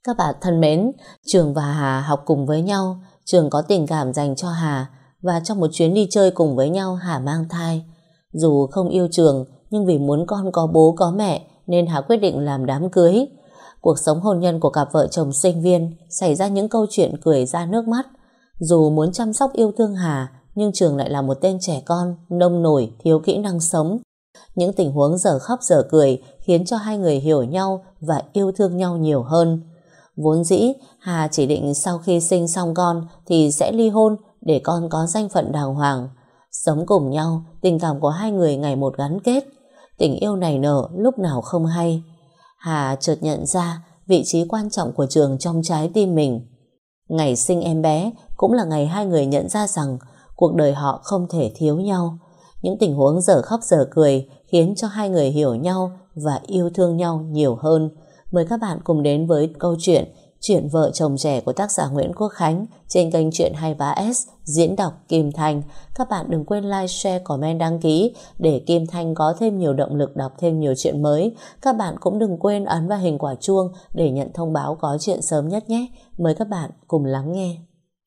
Các bạn thân mến, Trường và Hà học cùng với nhau. Trường có tình cảm dành cho Hà, và trong một chuyến đi chơi cùng với nhau, Hà mang thai. Dù không yêu Trường, nhưng vì muốn con có bố có mẹ nên Hà quyết định làm đám cưới. Cuộc sống hôn nhân của cặp vợ chồng sinh viên xảy ra những câu chuyện cười ra nước mắt. Dù muốn chăm sóc yêu thương Hà, nhưng Trường lại là một tên trẻ con, nông nổi, thiếu kỹ năng sống. Những tình huống dở khóc dở cười khiến cho hai người hiểu nhau và yêu thương nhau nhiều hơn. Vốn dĩ Hà chỉ định sau khi sinh xong con thì sẽ ly hôn để con có danh phận đàng hoàng. Sống cùng nhau, tình cảm của hai người ngày một gắn kết. Tình yêu nảy nở lúc nào không hay. Hà chợt nhận ra vị trí quan trọng của Trường trong trái tim mình. Ngày sinh em bé cũng là ngày hai người nhận ra rằng cuộc đời họ không thể thiếu nhau. Những tình huống dở khóc dở cười khiến cho hai người hiểu nhau và yêu thương nhau nhiều hơn. Mời các bạn cùng đến với câu chuyện Chuyện vợ chồng trẻ của tác giả Nguyễn Quốc Khánh trên kênh Chuyện 23S, diễn đọc Kim Thanh. Các bạn đừng quên like, share, comment, đăng ký để Kim Thanh có thêm nhiều động lực đọc thêm nhiều chuyện mới. Các bạn cũng đừng quên ấn vào hình quả chuông để nhận thông báo có chuyện sớm nhất nhé. Mời các bạn cùng lắng nghe.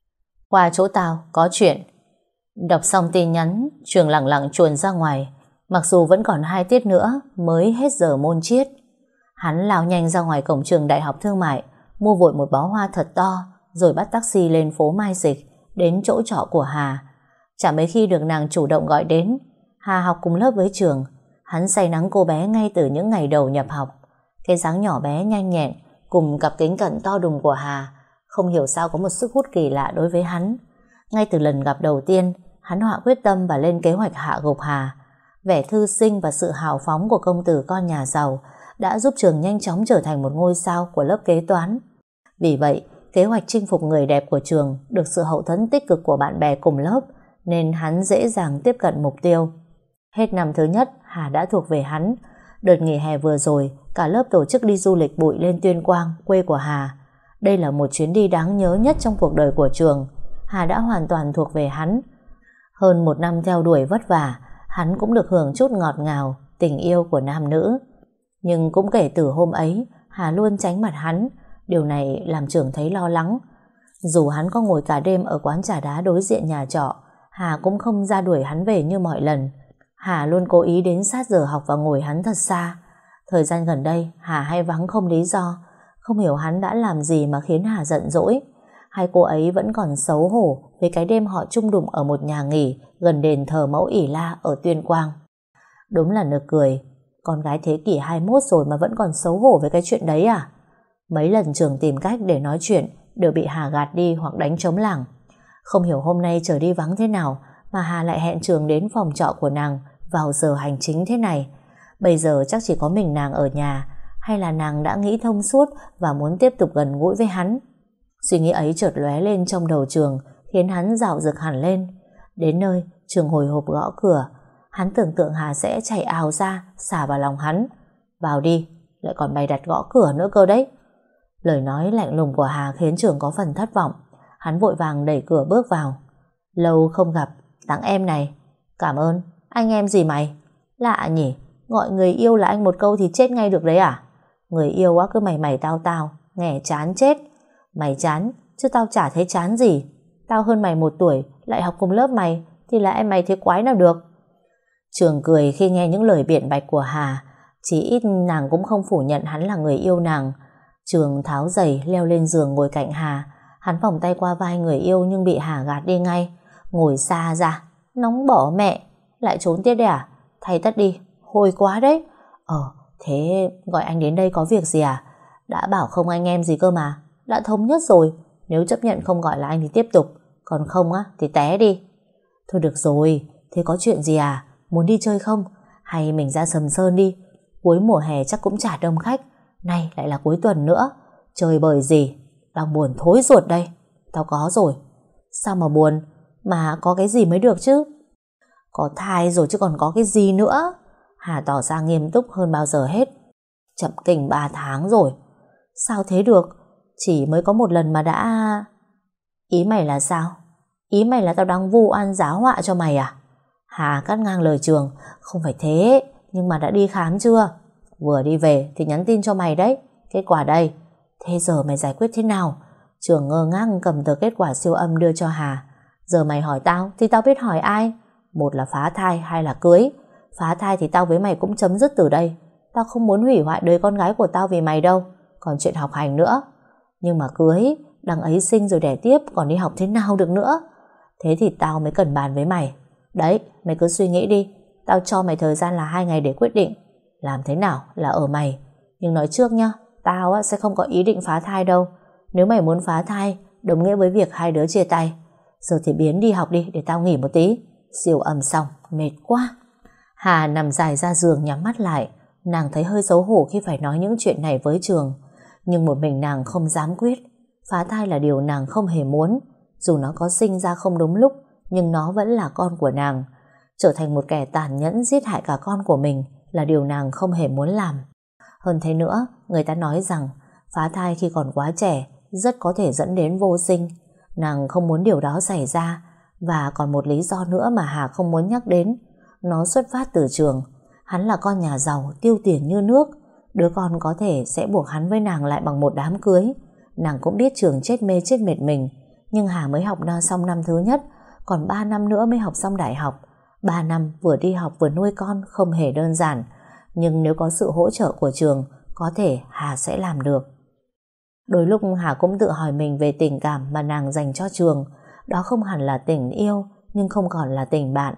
Qua chỗ tao có chuyện. Đọc xong tin nhắn, Trường lặng lặng chuồn ra ngoài. Mặc dù vẫn còn 2 tiết nữa mới hết giờ môn triết. Hắn lao nhanh ra ngoài cổng trường Đại học Thương mại, mua vội một bó hoa thật to, rồi bắt taxi lên phố Mai Dịch, đến chỗ trọ của Hà. Chả mấy khi được nàng chủ động gọi đến. Hà học cùng lớp với Trường. Hắn say nắng cô bé ngay từ những ngày đầu nhập học. Cái dáng nhỏ bé nhanh nhẹn cùng cặp kính cận to đùng của Hà không hiểu sao có một sức hút kỳ lạ đối với hắn. Ngay từ lần gặp đầu tiên, hắn hạ quyết tâm và lên kế hoạch hạ gục Hà. Vẻ thư sinh và sự hào phóng của công tử con nhà giàu đã giúp Trường nhanh chóng trở thành một ngôi sao của lớp kế toán. Vì vậy, kế hoạch chinh phục người đẹp của Trường được sự hậu thuẫn tích cực của bạn bè cùng lớp, nên hắn dễ dàng tiếp cận mục tiêu. Hết năm thứ nhất, Hà đã thuộc về hắn. Đợt nghỉ hè vừa rồi, cả lớp tổ chức đi du lịch bụi lên Tuyên Quang, quê của Hà. Đây là một chuyến đi đáng nhớ nhất trong cuộc đời của Trường. Hà đã hoàn toàn thuộc về hắn. Hơn 1 năm theo đuổi vất vả, hắn cũng được hưởng chút ngọt ngào tình yêu của nam nữ. Nhưng cũng kể từ hôm ấy, Hà luôn tránh mặt hắn. Điều này làm Trường thấy lo lắng. Dù hắn có ngồi cả đêm ở quán trà đá đối diện nhà trọ, Hà cũng không ra đuổi hắn về như mọi lần. Hà luôn cố ý đến sát giờ học và ngồi hắn thật xa. Thời gian gần đây, Hà hay vắng không lý do. Không hiểu hắn đã làm gì mà khiến Hà giận dỗi. Hai cô ấy vẫn còn xấu hổ với cái đêm họ chung đụng ở một nhà nghỉ gần đền thờ Mẫu Ỷ La ở Tuyên Quang. Đúng là nực cười. Con gái thế kỷ 21 rồi mà vẫn còn xấu hổ với cái chuyện đấy à? Mấy lần Trường tìm cách để nói chuyện đều bị Hà gạt đi hoặc đánh trống lảng. Không hiểu hôm nay trời đi vắng thế nào mà Hà lại hẹn Trường đến phòng trọ của nàng vào giờ hành chính thế này. Bây giờ chắc chỉ có mình nàng ở nhà, hay là nàng đã nghĩ thông suốt và muốn tiếp tục gần gũi với hắn. Suy nghĩ ấy chợt lóe lên trong đầu Trường, khiến hắn dạo dực hẳn lên. Đến nơi, Trường hồi hộp gõ cửa. Hắn tưởng tượng Hà sẽ chạy ào ra, xả vào lòng hắn. Vào đi, lại còn bày đặt gõ cửa nữa cơ đấy. Lời nói lạnh lùng của Hà khiến Trường có phần thất vọng. Hắn vội vàng đẩy cửa bước vào. Lâu không gặp, tặng em này. Cảm ơn. Anh em gì mày? Lạ nhỉ, gọi người yêu là anh một câu thì chết ngay được đấy à? Người yêu á cứ mày mày tao tao, nghe chán chết. Mày chán, chứ tao chả thấy chán gì. Tao hơn mày 1 tuổi, lại học cùng lớp mày, thì là em mày thế quái nào được. Trường cười khi nghe những lời biện bạch của Hà. Chỉ ít nàng cũng không phủ nhận hắn là người yêu nàng. Trường tháo giày leo lên giường ngồi cạnh Hà. Hắn vòng tay qua vai người yêu nhưng bị Hà gạt đi ngay. Ngồi xa ra. Nóng bỏ mẹ. Lại trốn tiết đấy à? Thay tất đi, hôi quá đấy. Thế gọi anh đến đây có việc gì à? Đã bảo không anh em gì cơ mà. Đã thống nhất rồi. Nếu chấp nhận không gọi là anh thì tiếp tục. Còn không á thì té đi. Thôi được rồi. Thế có chuyện gì à? Muốn đi chơi không? Hay mình ra Sầm Sơn đi. Cuối mùa hè chắc cũng chả đông khách. Nay lại là cuối tuần nữa. Chơi bời gì? Đang buồn thối ruột đây. Tao có rồi. Sao mà buồn? Mà có cái gì mới được chứ? Có thai rồi chứ còn có cái gì nữa. Hà tỏ ra nghiêm túc hơn bao giờ hết. Chậm kinh 3 tháng rồi. Sao thế được? Chỉ mới có 1 lần mà đã... Ý mày là sao? Ý mày là tao đang vu oan giá họa cho mày à? Hà cắt ngang lời Trường. Không phải thế. Nhưng mà đã đi khám chưa? Vừa đi về thì nhắn tin cho mày đấy. Kết quả đây. Thế giờ mày giải quyết thế nào? Trường ngơ ngác cầm tờ kết quả siêu âm đưa cho Hà. Giờ mày hỏi tao thì tao biết hỏi ai? Một là phá thai, hai là cưới. Phá thai thì tao với mày cũng chấm dứt từ đây. Tao không muốn hủy hoại đời con gái của tao vì mày đâu. Còn chuyện học hành nữa. Nhưng mà cưới, đằng ấy sinh rồi đẻ tiếp, còn đi học thế nào được nữa? Thế thì tao mới cần bàn với mày. Đấy, mày cứ suy nghĩ đi. Tao cho mày thời gian là 2 ngày để quyết định. Làm thế nào là ở mày. Nhưng nói trước nhá, tao sẽ không có ý định phá thai đâu. Nếu mày muốn phá thai, đồng nghĩa với việc hai đứa chia tay. Giờ thì biến đi học đi để tao nghỉ một tí. Siêu âm xong, mệt quá. Hà nằm dài ra giường nhắm mắt lại. Nàng thấy hơi xấu hổ khi phải nói những chuyện này với Trường. Nhưng một mình nàng không dám quyết. Phá thai là điều nàng không hề muốn. Dù nó có sinh ra không đúng lúc, nhưng nó vẫn là con của nàng. Trở thành một kẻ tàn nhẫn giết hại cả con của mình là điều nàng không hề muốn làm. Hơn thế nữa, người ta nói rằng phá thai khi còn quá trẻ rất có thể dẫn đến vô sinh. Nàng không muốn điều đó xảy ra. Và còn một lý do nữa mà Hà không muốn nhắc đến. Nó xuất phát từ Trường. Hắn là con nhà giàu, tiêu tiền như nước. Đứa con có thể sẽ buộc hắn với nàng lại bằng một đám cưới. Nàng cũng biết Trường chết mê chết mệt mình. Nhưng Hà mới học xong năm thứ nhất, còn 3 năm nữa mới học xong đại học. 3 năm vừa đi học vừa nuôi con không hề đơn giản. Nhưng nếu có sự hỗ trợ của Trường, có thể Hà sẽ làm được. Đôi lúc Hà cũng tự hỏi mình về tình cảm mà nàng dành cho Trường. Đó không hẳn là tình yêu, nhưng không còn là tình bạn.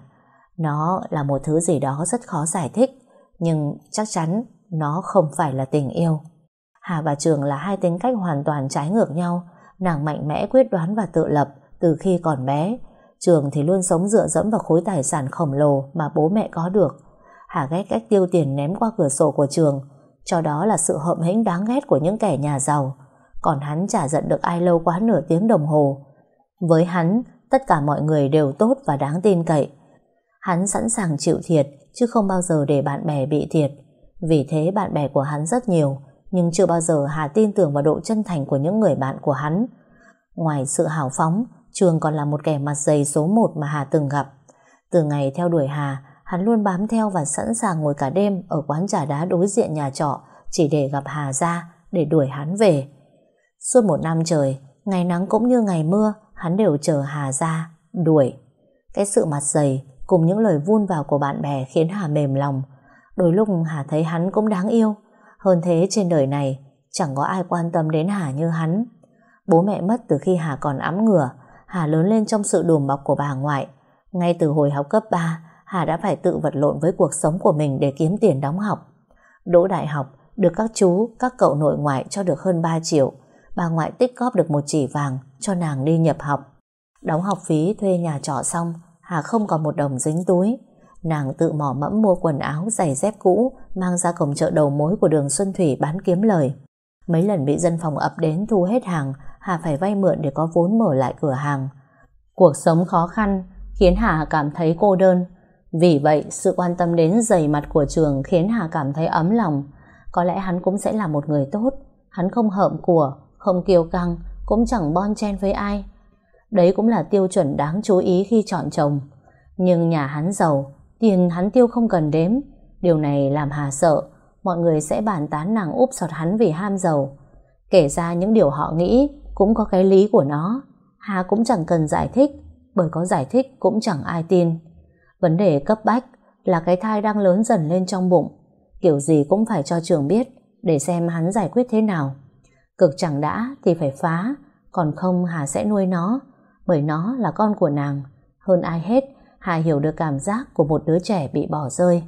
Nó là một thứ gì đó rất khó giải thích, nhưng chắc chắn nó không phải là tình yêu. Hà và Trường là hai tính cách hoàn toàn trái ngược nhau. Nàng mạnh mẽ, quyết đoán và tự lập từ khi còn bé. Trường thì luôn sống dựa dẫm vào khối tài sản khổng lồ mà bố mẹ có được. Hà ghét cách tiêu tiền ném qua cửa sổ của Trường, cho đó là sự hợm hĩnh đáng ghét của những kẻ nhà giàu. Còn hắn chả giận được ai lâu quá nửa tiếng đồng hồ. Với hắn, tất cả mọi người đều tốt và đáng tin cậy. Hắn sẵn sàng chịu thiệt, chứ không bao giờ để bạn bè bị thiệt. Vì thế bạn bè của hắn rất nhiều, nhưng chưa bao giờ Hà tin tưởng vào độ chân thành của những người bạn của hắn. Ngoài sự hào phóng, Trường còn là một kẻ mặt dày số 1 mà Hà từng gặp. Từ ngày theo đuổi Hà, hắn luôn bám theo và sẵn sàng ngồi cả đêm ở quán trà đá đối diện nhà trọ chỉ để gặp Hà ra, để đuổi hắn về. Suốt 1 năm trời, ngày nắng cũng như ngày mưa, hắn đều chờ Hà ra, đuổi. Cái sự mặt dày cùng những lời vun vào của bạn bè khiến Hà mềm lòng. Đôi lúc Hà thấy hắn cũng đáng yêu. Hơn thế trên đời này chẳng có ai quan tâm đến Hà như hắn. Bố mẹ mất từ khi Hà còn ẵm ngửa. Hà lớn lên trong sự đùm bọc của bà ngoại. Ngay từ hồi học cấp 3, Hà đã phải tự vật lộn với cuộc sống của mình để kiếm tiền đóng học. Đỗ đại học, được các chú, các cậu nội ngoại cho được hơn 3 triệu. Bà ngoại tích góp được 1 chỉ vàng cho nàng đi nhập học. Đóng học phí, thuê nhà trọ xong, Hà không còn một đồng dính túi. Nàng tự mò mẫm mua quần áo, giày dép cũ, mang ra cổng chợ đầu mối của đường Xuân Thủy bán kiếm lời. Mấy lần bị dân phòng ập đến thu hết hàng, Hà phải vay mượn để có vốn mở lại cửa hàng. Cuộc sống khó khăn khiến Hà cảm thấy cô đơn. Vì vậy, sự quan tâm đến giày mặt của Trường khiến Hà cảm thấy ấm lòng. Có lẽ hắn cũng sẽ là một người tốt. Hắn không hợm của, không kiêu căng, cũng chẳng bon chen với ai. Đấy cũng là tiêu chuẩn đáng chú ý khi chọn chồng. Nhưng nhà hắn giàu, tiền hắn tiêu không cần đếm. Điều này làm Hà sợ mọi người sẽ bàn tán nàng úp sọt hắn vì ham giàu. Kể ra những điều họ nghĩ cũng có cái lý của nó. Hà cũng chẳng cần giải thích, bởi có giải thích cũng chẳng ai tin. Vấn đề cấp bách là cái thai đang lớn dần lên trong bụng. Kiểu gì cũng phải cho Trường biết, để xem hắn giải quyết thế nào. Cực chẳng đã thì phải phá, còn không Hà sẽ nuôi nó, bởi nó là con của nàng. Hơn ai hết, Hà hiểu được cảm giác của một đứa trẻ bị bỏ rơi.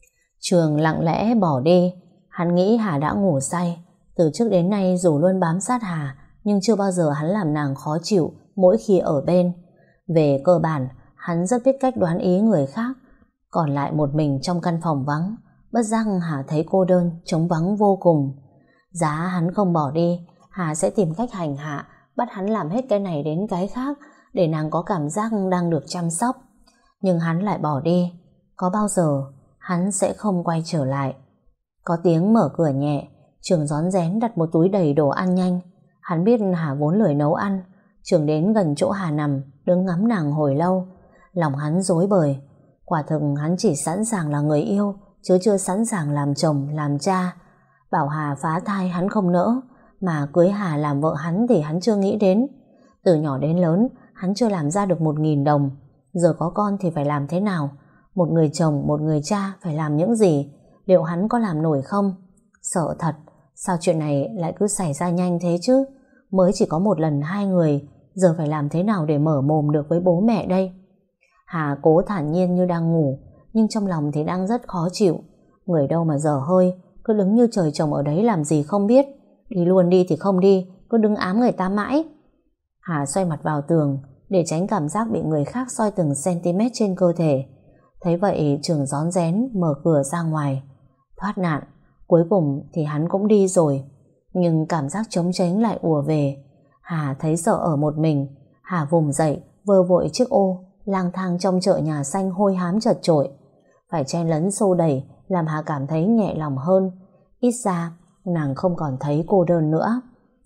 Trường lặng lẽ bỏ đi. Hắn nghĩ Hà đã ngủ say. Từ trước đến nay dù luôn bám sát Hà, nhưng chưa bao giờ hắn làm nàng khó chịu mỗi khi ở bên. Về cơ bản, hắn rất biết cách đoán ý người khác. Còn lại một mình trong căn phòng vắng, bất giác Hà thấy cô đơn, trống vắng vô cùng. Giá hắn không bỏ đi, Hà sẽ tìm cách hành hạ, bắt hắn làm hết cái này đến cái khác, để nàng có cảm giác đang được chăm sóc. Nhưng hắn lại bỏ đi. Có bao giờ hắn sẽ không quay trở lại. Có tiếng mở cửa nhẹ. Trường rón rén đặt một túi đầy đồ ăn nhanh. Hắn biết Hà vốn lười nấu ăn. Trường đến gần chỗ Hà nằm, đứng ngắm nàng hồi lâu. Lòng hắn rối bời. Quả thực hắn chỉ sẵn sàng là người yêu, chứ chưa sẵn sàng làm chồng, làm cha. Bảo Hà phá thai hắn không nỡ, mà cưới Hà làm vợ hắn thì hắn chưa nghĩ đến. Từ nhỏ đến lớn, hắn chưa làm ra được 1.000 đồng. Giờ có con thì phải làm thế nào? Một người chồng, một người cha phải làm những gì? Liệu hắn có làm nổi không? Sợ thật, sao chuyện này lại cứ xảy ra nhanh thế chứ? Mới chỉ có một lần hai người, giờ phải làm thế nào để mở mồm được với bố mẹ đây? Hà cố thản nhiên như đang ngủ, nhưng trong lòng thì đang rất khó chịu. Người đâu mà dở hơi, cứ đứng như trời trồng ở đấy làm gì không biết. Đi luôn đi thì không đi, cứ đứng ám người ta mãi. Hà xoay mặt vào tường để tránh cảm giác bị người khác soi từng cm trên cơ thể. Thấy vậy Trường rón rén mở cửa ra ngoài. Thoát nạn, cuối cùng thì hắn cũng đi rồi. Nhưng cảm giác trống tránh lại ùa về. Hà thấy sợ ở một mình. Hà vùng dậy, vơ vội chiếc ô, lang thang trong chợ nhà xanh hôi hám chật chội. Phải chen lấn xô đẩy làm Hà cảm thấy nhẹ lòng hơn. Ít ra nàng không còn thấy cô đơn nữa.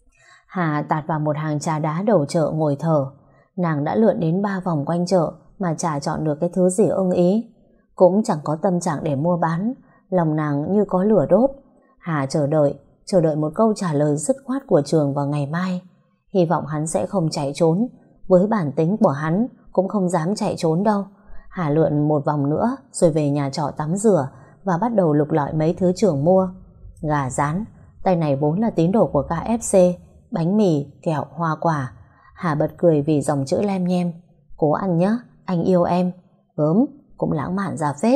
Hà tạt vào một hàng trà đá đầu chợ ngồi thở. Nàng đã lượn đến 3 vòng quanh chợ mà chả chọn được cái thứ gì ưng ý. Cũng chẳng có tâm trạng để mua bán. Lòng nàng như có lửa đốt. Hà chờ đợi một câu trả lời dứt khoát của Trường vào ngày mai. Hy vọng hắn sẽ không chạy trốn. Với bản tính của hắn cũng không dám chạy trốn đâu. Hà lượn một vòng nữa rồi về nhà trọ tắm rửa và bắt đầu lục lọi mấy thứ Trường mua. Gà rán, tay này vốn là tín đồ của KFC, bánh mì, kẹo, hoa quả. Hà bật cười vì dòng chữ lem nhem. Cố ăn nhé, anh yêu em. Gớm, cũng lãng mạn ra phết.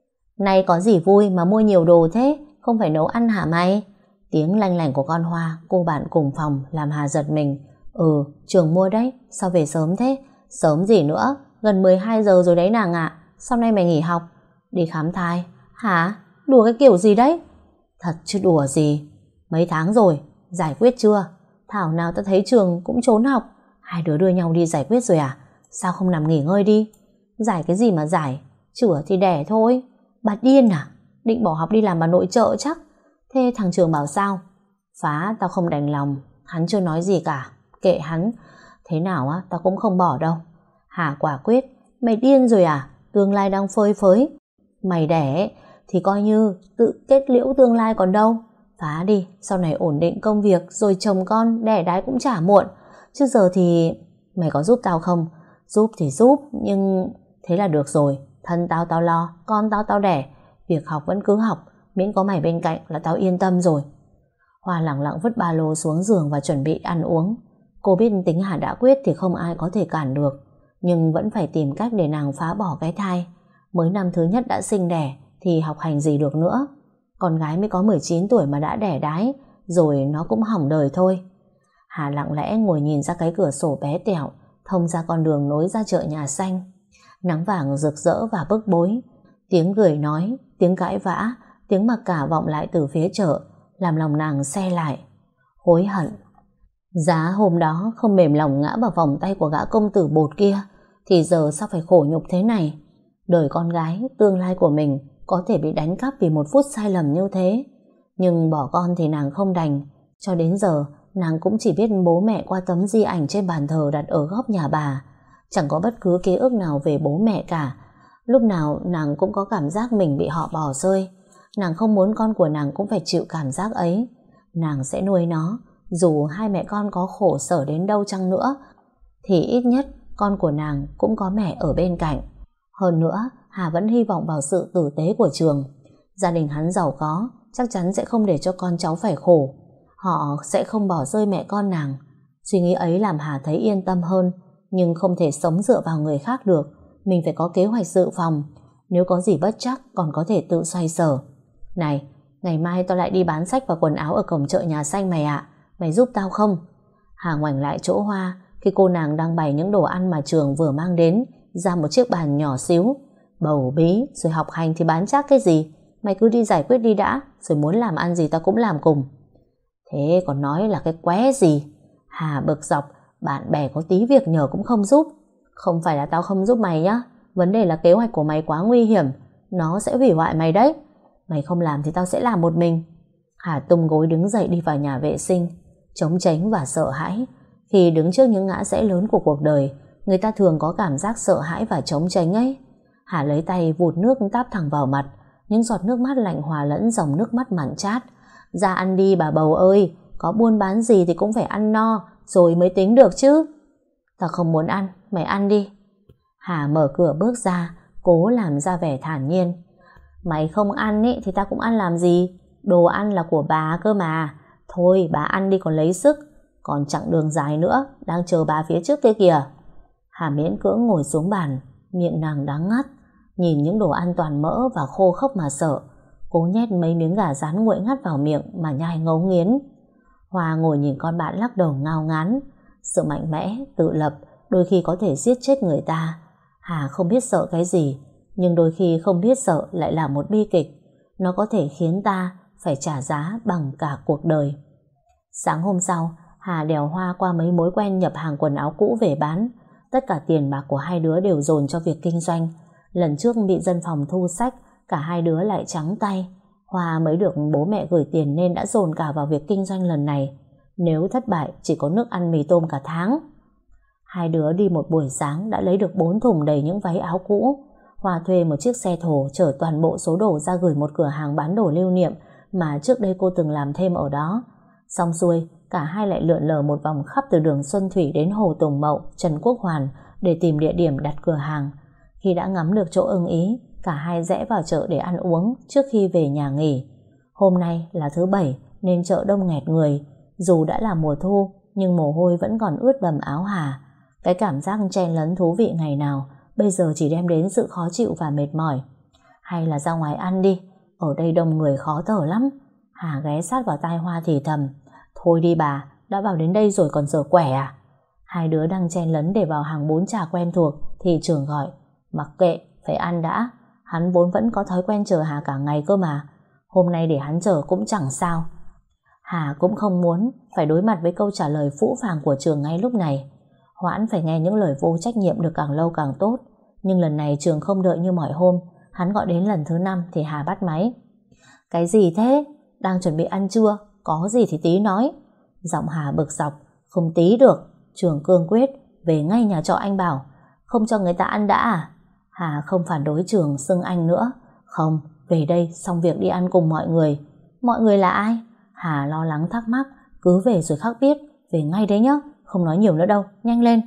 Nay có gì vui mà mua nhiều đồ thế, không phải nấu ăn hả mày? Tiếng lanh lảnh của con Hoa, cô bạn cùng phòng, làm Hà giật mình. Trường mua đấy, sao về sớm thế? Sớm gì nữa, gần 12 giờ rồi đấy nàng ạ. Sau nay mày nghỉ học? Đi khám thai. Hả? Đùa cái kiểu gì đấy? Thật chứ đùa gì. Mấy tháng rồi, giải quyết chưa? Thảo nào ta thấy Trường cũng trốn học. Hai đứa đưa nhau đi giải quyết rồi à? Sao không nằm nghỉ ngơi đi? Giải cái gì mà giải? Chữa thì đẻ thôi. Bà điên à? Định bỏ học đi làm bà nội trợ chắc. Thế thằng Trường bảo sao? Phá tao không đành lòng. Hắn chưa nói gì cả. Kệ hắn. Thế nào á tao cũng không bỏ đâu. Hà quả quyết. Mày điên rồi à? Tương lai đang phơi phới. Mày đẻ thì coi như tự kết liễu tương lai còn đâu. Phá đi. Sau này ổn định công việc rồi chồng con đẻ đái cũng chả muộn. Chứ giờ thì... Mày có giúp tao không? Giúp thì giúp. Nhưng thế là được rồi. Thân tao tao lo. Con tao tao đẻ. Việc học vẫn cứ học. Miễn có mày bên cạnh là tao yên tâm rồi. Hoa lẳng lặng vứt ba lô xuống giường và chuẩn bị ăn uống. Cô biết tính Hà đã quyết thì không ai có thể cản được. Nhưng vẫn phải tìm cách để nàng phá bỏ cái thai. Mới năm thứ nhất đã sinh đẻ thì học hành gì được nữa. Con gái mới có 19 tuổi mà đã đẻ đái, rồi nó cũng hỏng đời thôi. Hà lặng lẽ ngồi nhìn ra cái cửa sổ bé tẹo thông ra con đường nối ra chợ nhà xanh. Nắng vàng rực rỡ và bức bối. Tiếng cười nói, tiếng cãi vã, tiếng mặc cả vọng lại từ phía chợ, làm lòng nàng se lại. Hối hận. Giá hôm đó không mềm lòng ngã vào vòng tay của gã công tử bột kia, thì giờ sao phải khổ nhục thế này. Đời con gái, tương lai của mình có thể bị đánh cắp vì một phút sai lầm như thế. Nhưng bỏ con thì nàng không đành. Cho đến giờ nàng cũng chỉ biết bố mẹ qua tấm di ảnh trên bàn thờ đặt ở góc nhà bà. Chẳng có bất cứ ký ức nào về bố mẹ cả. Lúc nào nàng cũng có cảm giác mình bị họ bỏ rơi. Nàng không muốn con của nàng cũng phải chịu cảm giác ấy. Nàng sẽ nuôi nó. Dù hai mẹ con có khổ sở đến đâu chăng nữa thì ít nhất con của nàng cũng có mẹ ở bên cạnh. Hơn nữa, Hà vẫn hy vọng vào sự tử tế của Trường. Gia đình hắn giàu có, chắc chắn sẽ không để cho con cháu phải khổ. Họ sẽ không bỏ rơi mẹ con nàng. Suy nghĩ ấy làm Hà thấy yên tâm hơn. Nhưng không thể sống dựa vào người khác được. Mình phải có kế hoạch dự phòng. Nếu có gì bất trắc còn có thể tự xoay sở. Này, ngày mai tao lại đi bán sách và quần áo ở cổng chợ nhà xanh mày ạ. Mày giúp tao không? Hà ngoảnh lại chỗ Hoa khi cô nàng đang bày những đồ ăn mà Trường vừa mang đến ra một chiếc bàn nhỏ xíu. Bầu bí rồi học hành thì bán chắc cái gì. Mày cứ đi giải quyết đi đã, rồi muốn làm ăn gì tao cũng làm cùng. Thế còn nói là cái qué gì? Hà bực dọc. Bạn bè có tí việc nhờ cũng không giúp. Không phải là tao không giúp mày nhá. Vấn đề là kế hoạch của mày quá nguy hiểm. Nó sẽ hủy hoại mày đấy. Mày không làm thì tao sẽ làm một mình. Hà tung gối đứng dậy đi vào nhà vệ sinh. Trống tránh và sợ hãi. Khi đứng trước những ngã rẽ lớn của cuộc đời, người ta thường có cảm giác sợ hãi và trống tránh ấy. Hà lấy tay vụt nước táp thẳng vào mặt. Những giọt nước mắt lạnh hòa lẫn dòng nước mắt mặn chát. Ra ăn đi bà bầu ơi. có buôn bán gì thì cũng phải ăn no rồi mới tính được chứ. Tao không muốn ăn, mày ăn đi. Hà mở cửa bước ra, cố làm ra vẻ thản nhiên. Mày không ăn ý, thì tao cũng ăn làm gì? Đồ ăn là của bà cơ mà. Thôi bà ăn đi còn lấy sức. Còn chặng đường dài nữa, đang chờ bà phía trước kia kìa. Hà miễn cưỡng ngồi xuống bàn, miệng nàng đắng ngắt, nhìn những đồ ăn toàn mỡ và khô khốc mà sợ. Cố nhét mấy miếng gà rán nguội ngắt vào miệng mà nhai ngấu nghiến. Hoa ngồi nhìn con bạn lắc đầu ngao ngán. Sự mạnh mẽ, tự lập đôi khi có thể giết chết người ta. Hà không biết sợ cái gì, nhưng đôi khi không biết sợ lại là một bi kịch. Nó có thể khiến ta phải trả giá bằng cả cuộc đời. Sáng hôm sau, Hà đèo Hoa qua mấy mối quen nhập hàng quần áo cũ về bán. Tất cả tiền bạc của hai đứa đều dồn cho việc kinh doanh. Lần trước bị dân phòng thu xách, cả hai đứa lại trắng tay. Hoa mới được bố mẹ gửi tiền nên đã dồn cả vào việc kinh doanh lần này. Nếu thất bại chỉ có nước ăn mì tôm cả tháng. Hai đứa đi một buổi sáng đã lấy được 4 thùng đầy những váy áo cũ. Hoa thuê một chiếc xe thổ chở toàn bộ số đồ ra gửi một cửa hàng bán đồ lưu niệm mà trước đây cô từng làm thêm ở đó. Xong xuôi, cả hai lại lượn lờ một vòng khắp từ đường Xuân Thủy đến Hồ Tùng Mậu, Trần Quốc Hoàn để tìm địa điểm đặt cửa hàng. Khi đã ngắm được chỗ ưng ý, cả hai rẽ vào chợ để ăn uống trước khi về nhà nghỉ. Hôm nay là thứ Bảy nên chợ đông nghẹt người. Dù đã là mùa thu nhưng mồ hôi vẫn còn ướt đầm áo Hà. Cái cảm giác chen lấn thú vị ngày nào bây giờ chỉ đem đến sự khó chịu và mệt mỏi. Hay là ra ngoài ăn đi, ở đây đông người khó thở lắm. Hà ghé sát vào tai Hoa thì thầm. Thôi đi bà, đã vào đến đây rồi còn dở quẻ à? Hai đứa đang chen lấn để vào hàng bún chả quen thuộc thì trưởng gọi. Mặc kệ, phải ăn đã. Hắn vốn vẫn có thói quen chờ Hà cả ngày cơ mà. Hôm nay để hắn chờ cũng chẳng sao. Hà cũng không muốn phải đối mặt với câu trả lời phũ phàng của Trường ngay lúc này. Hoãn phải nghe những lời vô trách nhiệm được càng lâu càng tốt. Nhưng lần này Trường không đợi như mọi hôm. Hắn gọi đến lần thứ 5 thì Hà bắt máy. Cái gì thế? Đang chuẩn bị ăn trưa, có gì thì tí nói. Giọng Hà bực dọc. Không tí được. Trường cương quyết. Về ngay nhà trọ anh bảo. Không cho người ta ăn đã à? Hà không phản đối Trường xưng anh nữa. Không, về đây xong việc đi ăn cùng mọi người. Mọi người là ai? Hà lo lắng thắc mắc. Cứ về rồi khắc biết. Về ngay đấy nhá, không nói nhiều nữa đâu, nhanh lên.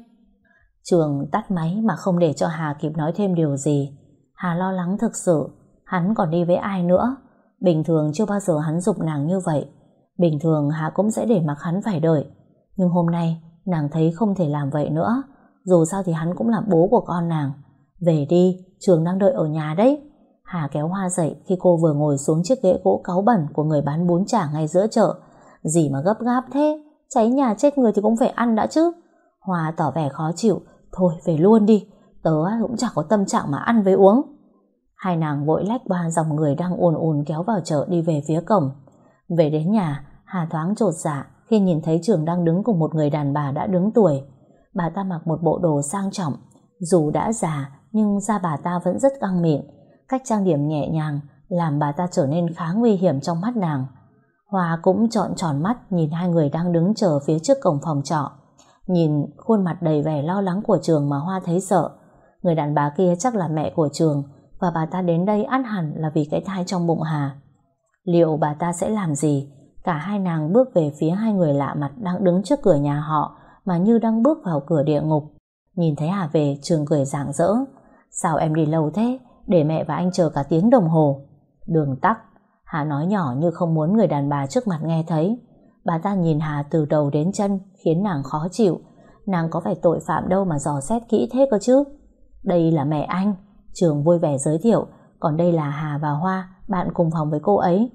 Trường tắt máy mà không để cho Hà kịp nói thêm điều gì. Hà lo lắng thực sự. Hắn còn đi với ai nữa? Bình thường chưa bao giờ hắn giục nàng như vậy. Bình thường Hà cũng sẽ để mặc hắn phải đợi. Nhưng hôm nay nàng thấy không thể làm vậy nữa. Dù sao thì hắn cũng là bố của con nàng. Về đi, Trường đang đợi ở nhà đấy. Hà kéo Hoa dậy khi cô vừa ngồi xuống chiếc ghế gỗ cáu bẩn của người bán bún chả ngay giữa chợ. Gì mà gấp gáp thế? Cháy nhà chết người thì cũng phải ăn đã chứ. Hoa tỏ vẻ khó chịu. Thôi về luôn đi, tớ cũng chẳng có tâm trạng mà ăn với uống. Hai nàng vội lách qua dòng người đang ùn ùn kéo vào chợ đi về phía cổng. Về đến nhà, Hà thoáng chột dạ khi nhìn thấy Trường đang đứng cùng một người đàn bà đã đứng tuổi. Bà ta mặc một bộ đồ sang trọng. Dù đã già nhưng da bà ta vẫn rất căng mịn. Cách trang điểm nhẹ nhàng làm bà ta trở nên khá nguy hiểm trong mắt nàng. Hoa cũng trợn tròn mắt nhìn hai người đang đứng chờ phía trước cổng phòng trọ. Nhìn khuôn mặt đầy vẻ lo lắng của Trường mà Hoa thấy sợ. Người đàn bà kia chắc là mẹ của Trường và bà ta đến đây ắt hẳn là vì cái thai trong bụng Hà. Liệu bà ta sẽ làm gì? Cả hai nàng bước về phía hai người lạ mặt đang đứng trước cửa nhà họ mà như đang bước vào cửa địa ngục. Nhìn thấy Hà về, Trường cười rạng rỡ. Sao em đi lâu thế? Để mẹ và anh chờ cả tiếng đồng hồ. Đường tắc. Hà nói nhỏ như không muốn người đàn bà trước mặt nghe thấy. Bà ta nhìn Hà từ đầu đến chân khiến nàng khó chịu. Nàng có phải tội phạm đâu mà dò xét kỹ thế cơ chứ. Đây là mẹ anh, Trường vui vẻ giới thiệu. Còn đây là Hà và Hoa, bạn cùng phòng với cô ấy.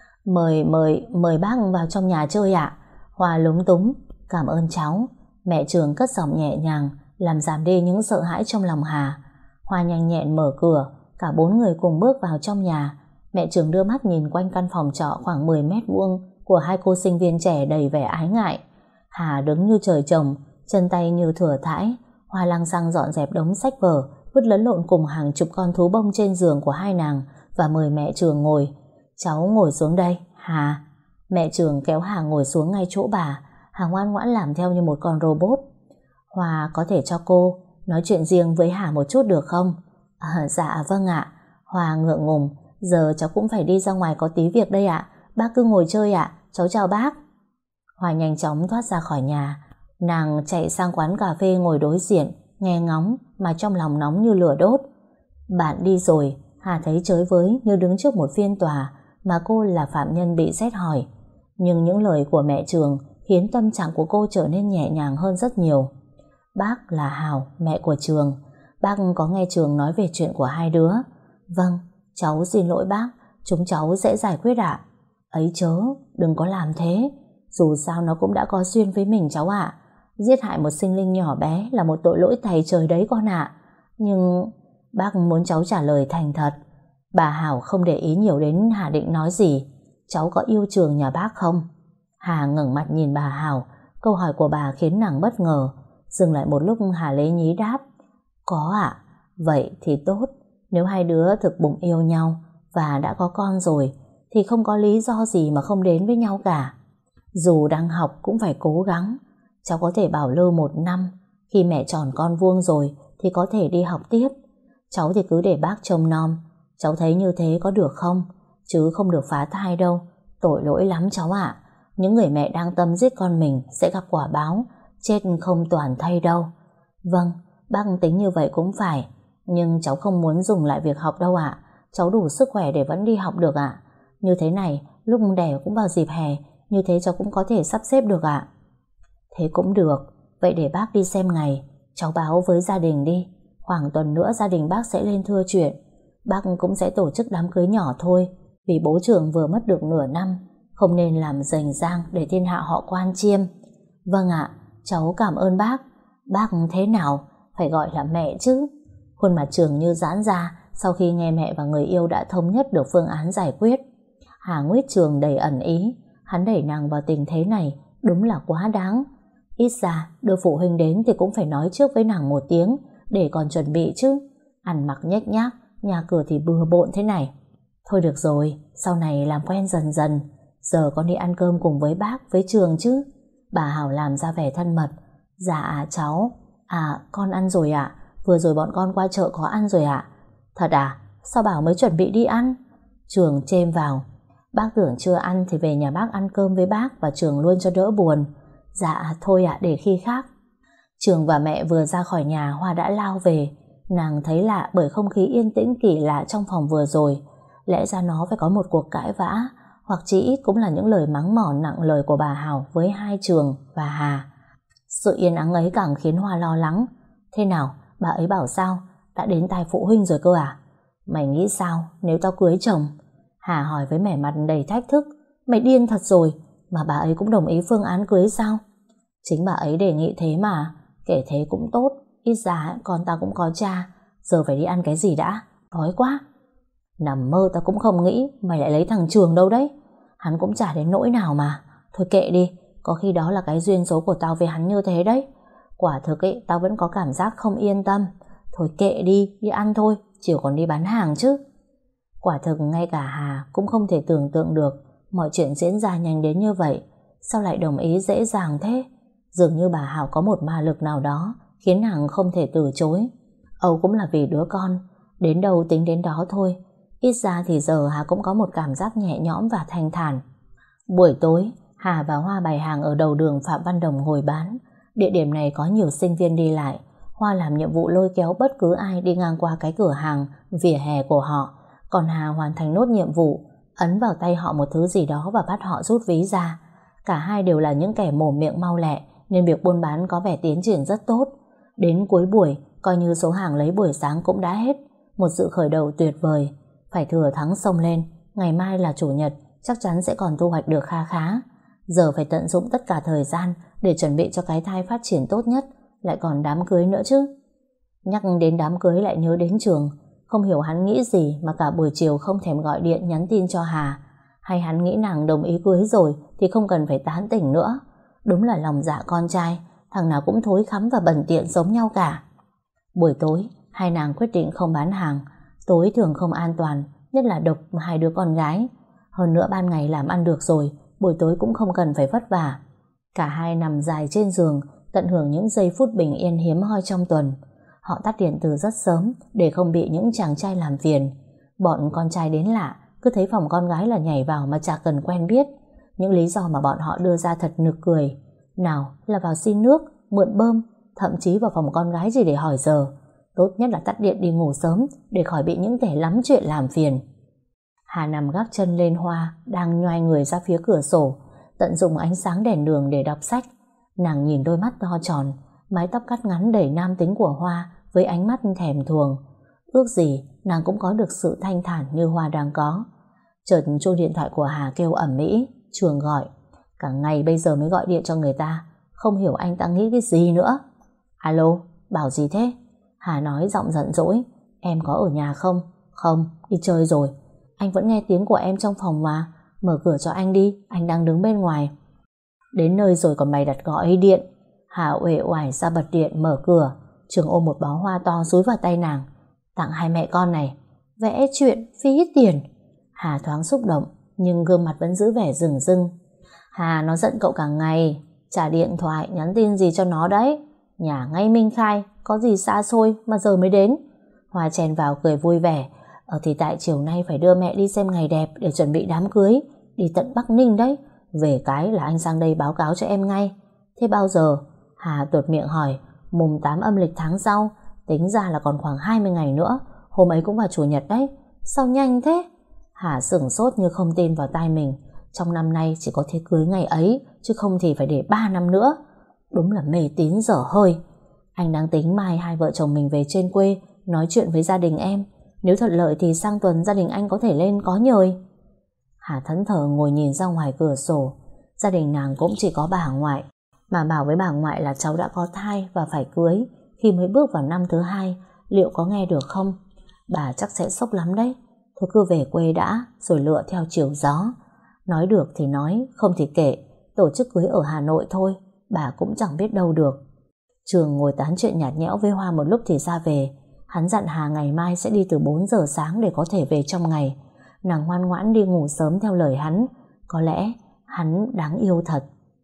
Mời bác vào trong nhà chơi ạ. Hoa lúng túng. Cảm ơn cháu. Mẹ Trường cất giọng nhẹ nhàng làm giảm đi những sợ hãi trong lòng Hà. Hoa nhanh nhẹn mở cửa. Cả 4 người cùng bước vào trong nhà. Mẹ Trường đưa mắt nhìn quanh căn phòng trọ khoảng 10 mét vuông của hai cô sinh viên trẻ đầy vẻ ái ngại. Hà đứng như trời trồng, chân tay như thửa thãi. Hoa lăng xăng dọn dẹp đống sách vở, vứt lẫn lộn cùng hàng chục con thú bông trên giường của hai nàng và mời mẹ Trường ngồi. Cháu ngồi xuống đây, Hà. Mẹ Trường kéo Hà ngồi xuống ngay chỗ bà. Hà ngoan ngoãn làm theo như một con robot. Hoa có thể cho cô nói chuyện riêng với Hà một chút được không? Dạ vâng ạ. Hoa ngượng ngùng. Giờ cháu cũng phải đi ra ngoài có tí việc đây ạ. Bác cứ ngồi chơi ạ. Cháu chào bác. Hoa nhanh chóng thoát ra khỏi nhà. Nàng chạy sang quán cà phê ngồi đối diện, nghe ngóng mà trong lòng nóng như lửa đốt. Bạn đi rồi, Hà thấy chới với như đứng trước một phiên tòa mà cô là phạm nhân bị xét hỏi. Nhưng những lời của mẹ Trường khiến tâm trạng của cô trở nên nhẹ nhàng hơn rất nhiều. Bác là Hào, mẹ của Trường. Bác có nghe Trường nói về chuyện của hai đứa. Vâng, cháu xin lỗi bác, chúng cháu sẽ giải quyết ạ. Ấy chớ, đừng có làm thế. Dù sao nó cũng đã có duyên với mình cháu ạ. Giết hại một sinh linh nhỏ bé là một tội lỗi tày trời đấy con ạ. Nhưng bác muốn cháu trả lời thành thật. Bà Hảo không để ý nhiều đến Hà định nói gì. Cháu có yêu Trường nhà bác không? Hà ngẩng mặt nhìn bà Hảo. Câu hỏi của bà khiến nàng bất ngờ. Dừng lại một lúc, Hà lấy nhí đáp: Có ạ. Vậy thì tốt. Nếu hai đứa thực bụng yêu nhau và đã có con rồi thì không có lý do gì mà không đến với nhau cả. Dù đang học cũng phải cố gắng. Cháu có thể bảo lưu 1 năm. Khi mẹ tròn con vuông rồi thì có thể đi học tiếp. Cháu thì cứ để bác trông nom. Cháu thấy như thế có được không? Chứ không được phá thai đâu. Tội lỗi lắm cháu ạ. Những người mẹ đang tâm giết con mình sẽ gặp quả báo. Chết không toàn thây đâu. Vâng, bác tính như vậy cũng phải. Nhưng cháu không muốn dùng lại việc học đâu ạ. Cháu đủ sức khỏe để vẫn đi học được ạ. Như thế này, lúc đẻ cũng vào dịp hè, như thế cháu cũng có thể sắp xếp được ạ. Thế cũng được. Vậy để bác đi xem ngày. Cháu báo với gia đình đi. Khoảng tuần nữa gia đình bác sẽ lên thưa chuyện. Bác cũng sẽ tổ chức đám cưới nhỏ thôi. Vì bố Trường vừa mất được nửa năm, không nên làm rành rang để thiên hạ họ quan chiêm. Vâng ạ, cháu cảm ơn bác. Bác thế nào? Phải gọi là mẹ chứ. Khuôn mặt Trường như giãn ra sau khi nghe mẹ và người yêu đã thống nhất được phương án giải quyết. Hà nguyết Trường đầy ẩn ý. Hắn đẩy nàng vào tình thế này đúng là quá đáng. Ít ra đưa phụ huynh đến thì cũng phải nói trước với nàng một tiếng để còn chuẩn bị chứ. Ăn mặc nhếch nhác, nhà cửa thì bừa bộn thế này. Thôi được rồi, sau này làm quen dần dần. Giờ con đi ăn cơm cùng với bác, với Trường chứ. Bà Hảo làm ra vẻ thân mật. Dạ cháu. À con ăn rồi ạ. Vừa rồi bọn con qua chợ có ăn rồi ạ. Thật à? Sao bảo mới chuẩn bị đi ăn? Trường chêm vào. Bác tưởng chưa ăn thì về nhà bác ăn cơm với bác và Trường luôn cho đỡ buồn. Dạ thôi ạ, để khi khác. Trường và mẹ vừa ra khỏi nhà, Hoa đã lao về. Nàng thấy lạ bởi không khí yên tĩnh kỳ lạ trong phòng vừa rồi. Lẽ ra nó phải có một cuộc cãi vã, hoặc chỉ ít cũng là những lời mắng mỏ nặng lời của bà Hảo với hai Trường và Hà. Sự yên ắng ấy càng khiến Hoa lo lắng. Thế nào, bà ấy bảo sao? Đã đến tai phụ huynh rồi cơ à? Mày nghĩ sao nếu tao cưới chồng? Hà hỏi với vẻ mặt đầy thách thức. Mày điên thật rồi. Mà bà ấy cũng đồng ý phương án cưới sao? Chính bà ấy đề nghị thế mà. Kể thế cũng tốt. Ít ra con tao cũng có cha. Giờ phải đi ăn cái gì đã? Đói quá. Nằm mơ tao cũng không nghĩ mày lại lấy thằng Trường đâu đấy. Hắn cũng chả đến nỗi nào mà. Thôi kệ đi. Có khi đó là cái duyên số của tao với hắn như thế đấy. Quả thực ấy, tao vẫn có cảm giác không yên tâm. Thôi kệ đi, đi ăn thôi. Chiều còn đi bán hàng chứ. Quả thực ngay cả Hà cũng không thể tưởng tượng được mọi chuyện diễn ra nhanh đến như vậy. Sao lại đồng ý dễ dàng thế? Dường như bà Hảo có một ma lực nào đó khiến nàng không thể từ chối. Âu cũng là vì đứa con. Đến đâu tính đến đó thôi. Ít ra thì giờ Hà cũng có một cảm giác nhẹ nhõm và thanh thản. Buổi tối, Hà và Hoa bày hàng ở đầu đường Phạm Văn Đồng ngồi bán. Địa điểm này có nhiều sinh viên đi lại. Hoa làm nhiệm vụ lôi kéo bất cứ ai đi ngang qua cái cửa hàng vỉa hè của họ. Còn Hà hoàn thành nốt nhiệm vụ, ấn vào tay họ một thứ gì đó và bắt họ rút ví ra. Cả hai đều là những kẻ mồm miệng mau lẹ nên việc buôn bán có vẻ tiến triển rất tốt. Đến cuối buổi, coi như số hàng lấy buổi sáng cũng đã hết. Một sự khởi đầu tuyệt vời. Phải thừa thắng xông lên. Ngày mai là chủ nhật, chắc chắn sẽ còn thu hoạch được kha khá. Giờ phải tận dụng tất cả thời gian để chuẩn bị cho cái thai phát triển tốt nhất. Lại còn đám cưới nữa chứ. Nhắc đến đám cưới lại nhớ đến Trường. Không hiểu hắn nghĩ gì mà cả buổi chiều không thèm gọi điện nhắn tin cho Hà. Hay hắn nghĩ nàng đồng ý cưới rồi thì không cần phải tán tỉnh nữa. Đúng là lòng dạ con trai, thằng nào cũng thối khắm và bẩn tiện giống nhau cả. Buổi tối, hai nàng quyết định không bán hàng. Tối thường không an toàn, nhất là độc hai đứa con gái. Hơn nữa ban ngày làm ăn được rồi, buổi tối cũng không cần phải vất vả. Cả hai nằm dài trên giường, tận hưởng những giây phút bình yên hiếm hoi trong tuần. Họ tắt điện từ rất sớm để không bị những chàng trai làm phiền. Bọn con trai đến lạ, cứ thấy phòng con gái là nhảy vào mà chả cần quen biết. Những lý do mà bọn họ đưa ra thật nực cười. Nào là vào xin nước, mượn bơm, thậm chí vào phòng con gái gì để hỏi giờ. Tốt nhất là tắt điện đi ngủ sớm để khỏi bị những kẻ lắm chuyện làm phiền. Hà nằm gác chân lên Hoa đang nhoai người ra phía cửa sổ, tận dụng ánh sáng đèn đường để đọc sách. Nàng nhìn đôi mắt to tròn, mái tóc cắt ngắn đầy nam tính của Hoa với ánh mắt thèm thuồng. Ước gì nàng cũng có được sự thanh thản như Hoa đang có. Chợt chuông điện thoại của Hà kêu ầm ĩ. Trường gọi. Cả ngày bây giờ mới gọi điện cho người ta, không hiểu anh ta nghĩ cái gì nữa. Alo, bảo gì thế? Hà nói giọng giận dỗi. Em có ở nhà không? Không, đi chơi rồi. Anh vẫn nghe tiếng của em trong phòng mà. Mở cửa cho anh đi, anh đang đứng bên ngoài. Đến nơi rồi còn mày đặt gọi điện. Hà uể oải ra bật điện mở cửa. Trường ôm một bó hoa to dúi vào tay nàng. Tặng hai mẹ con này. Vẽ chuyện phí tiền. Hà thoáng xúc động, nhưng gương mặt vẫn giữ vẻ rừng rưng. Hà nó giận cậu cả ngày, trả điện thoại nhắn tin gì cho nó đấy. Nhà ngay Minh Khai, có gì xa xôi mà giờ mới đến. Hoa chen vào cười vui vẻ. Thì tại chiều nay phải đưa mẹ đi xem ngày đẹp để chuẩn bị đám cưới, đi tận Bắc Ninh đấy. Về cái là anh sang đây báo cáo cho em ngay. Thế bao giờ? Hà tuột miệng hỏi. Mùng 8 âm lịch tháng sau. Tính ra là còn khoảng 20 ngày nữa. Hôm ấy cũng vào chủ nhật đấy. Sao nhanh thế? Hà sửng sốt như không tin vào tai mình. Trong năm nay chỉ có thể cưới ngày ấy, chứ không thì phải để 3 năm nữa. Đúng là mê tín dở hơi. Anh đang tính mai hai vợ chồng mình về trên quê nói chuyện với gia đình em. Nếu thuận lợi thì sang tuần gia đình anh có thể lên có nhời. Hà thẫn thờ ngồi nhìn ra ngoài cửa sổ. Gia đình nàng cũng chỉ có bà ngoại, mà bảo với bà ngoại là cháu đã có thai và phải cưới khi mới bước vào năm thứ 2. Liệu có nghe được không? Bà chắc sẽ sốc lắm đấy. Thôi cứ về quê đã, rồi lựa theo chiều gió. Nói được thì nói, không thì kệ. Tổ chức cưới ở Hà Nội thôi, bà cũng chẳng biết đâu được. Trường ngồi tán chuyện nhạt nhẽo với Hoa một lúc thì ra về. Hắn dặn Hà ngày mai sẽ đi từ 4 giờ sáng để có thể về trong ngày. Nàng ngoan ngoãn đi ngủ sớm theo lời hắn. Có lẽ hắn đáng yêu thật.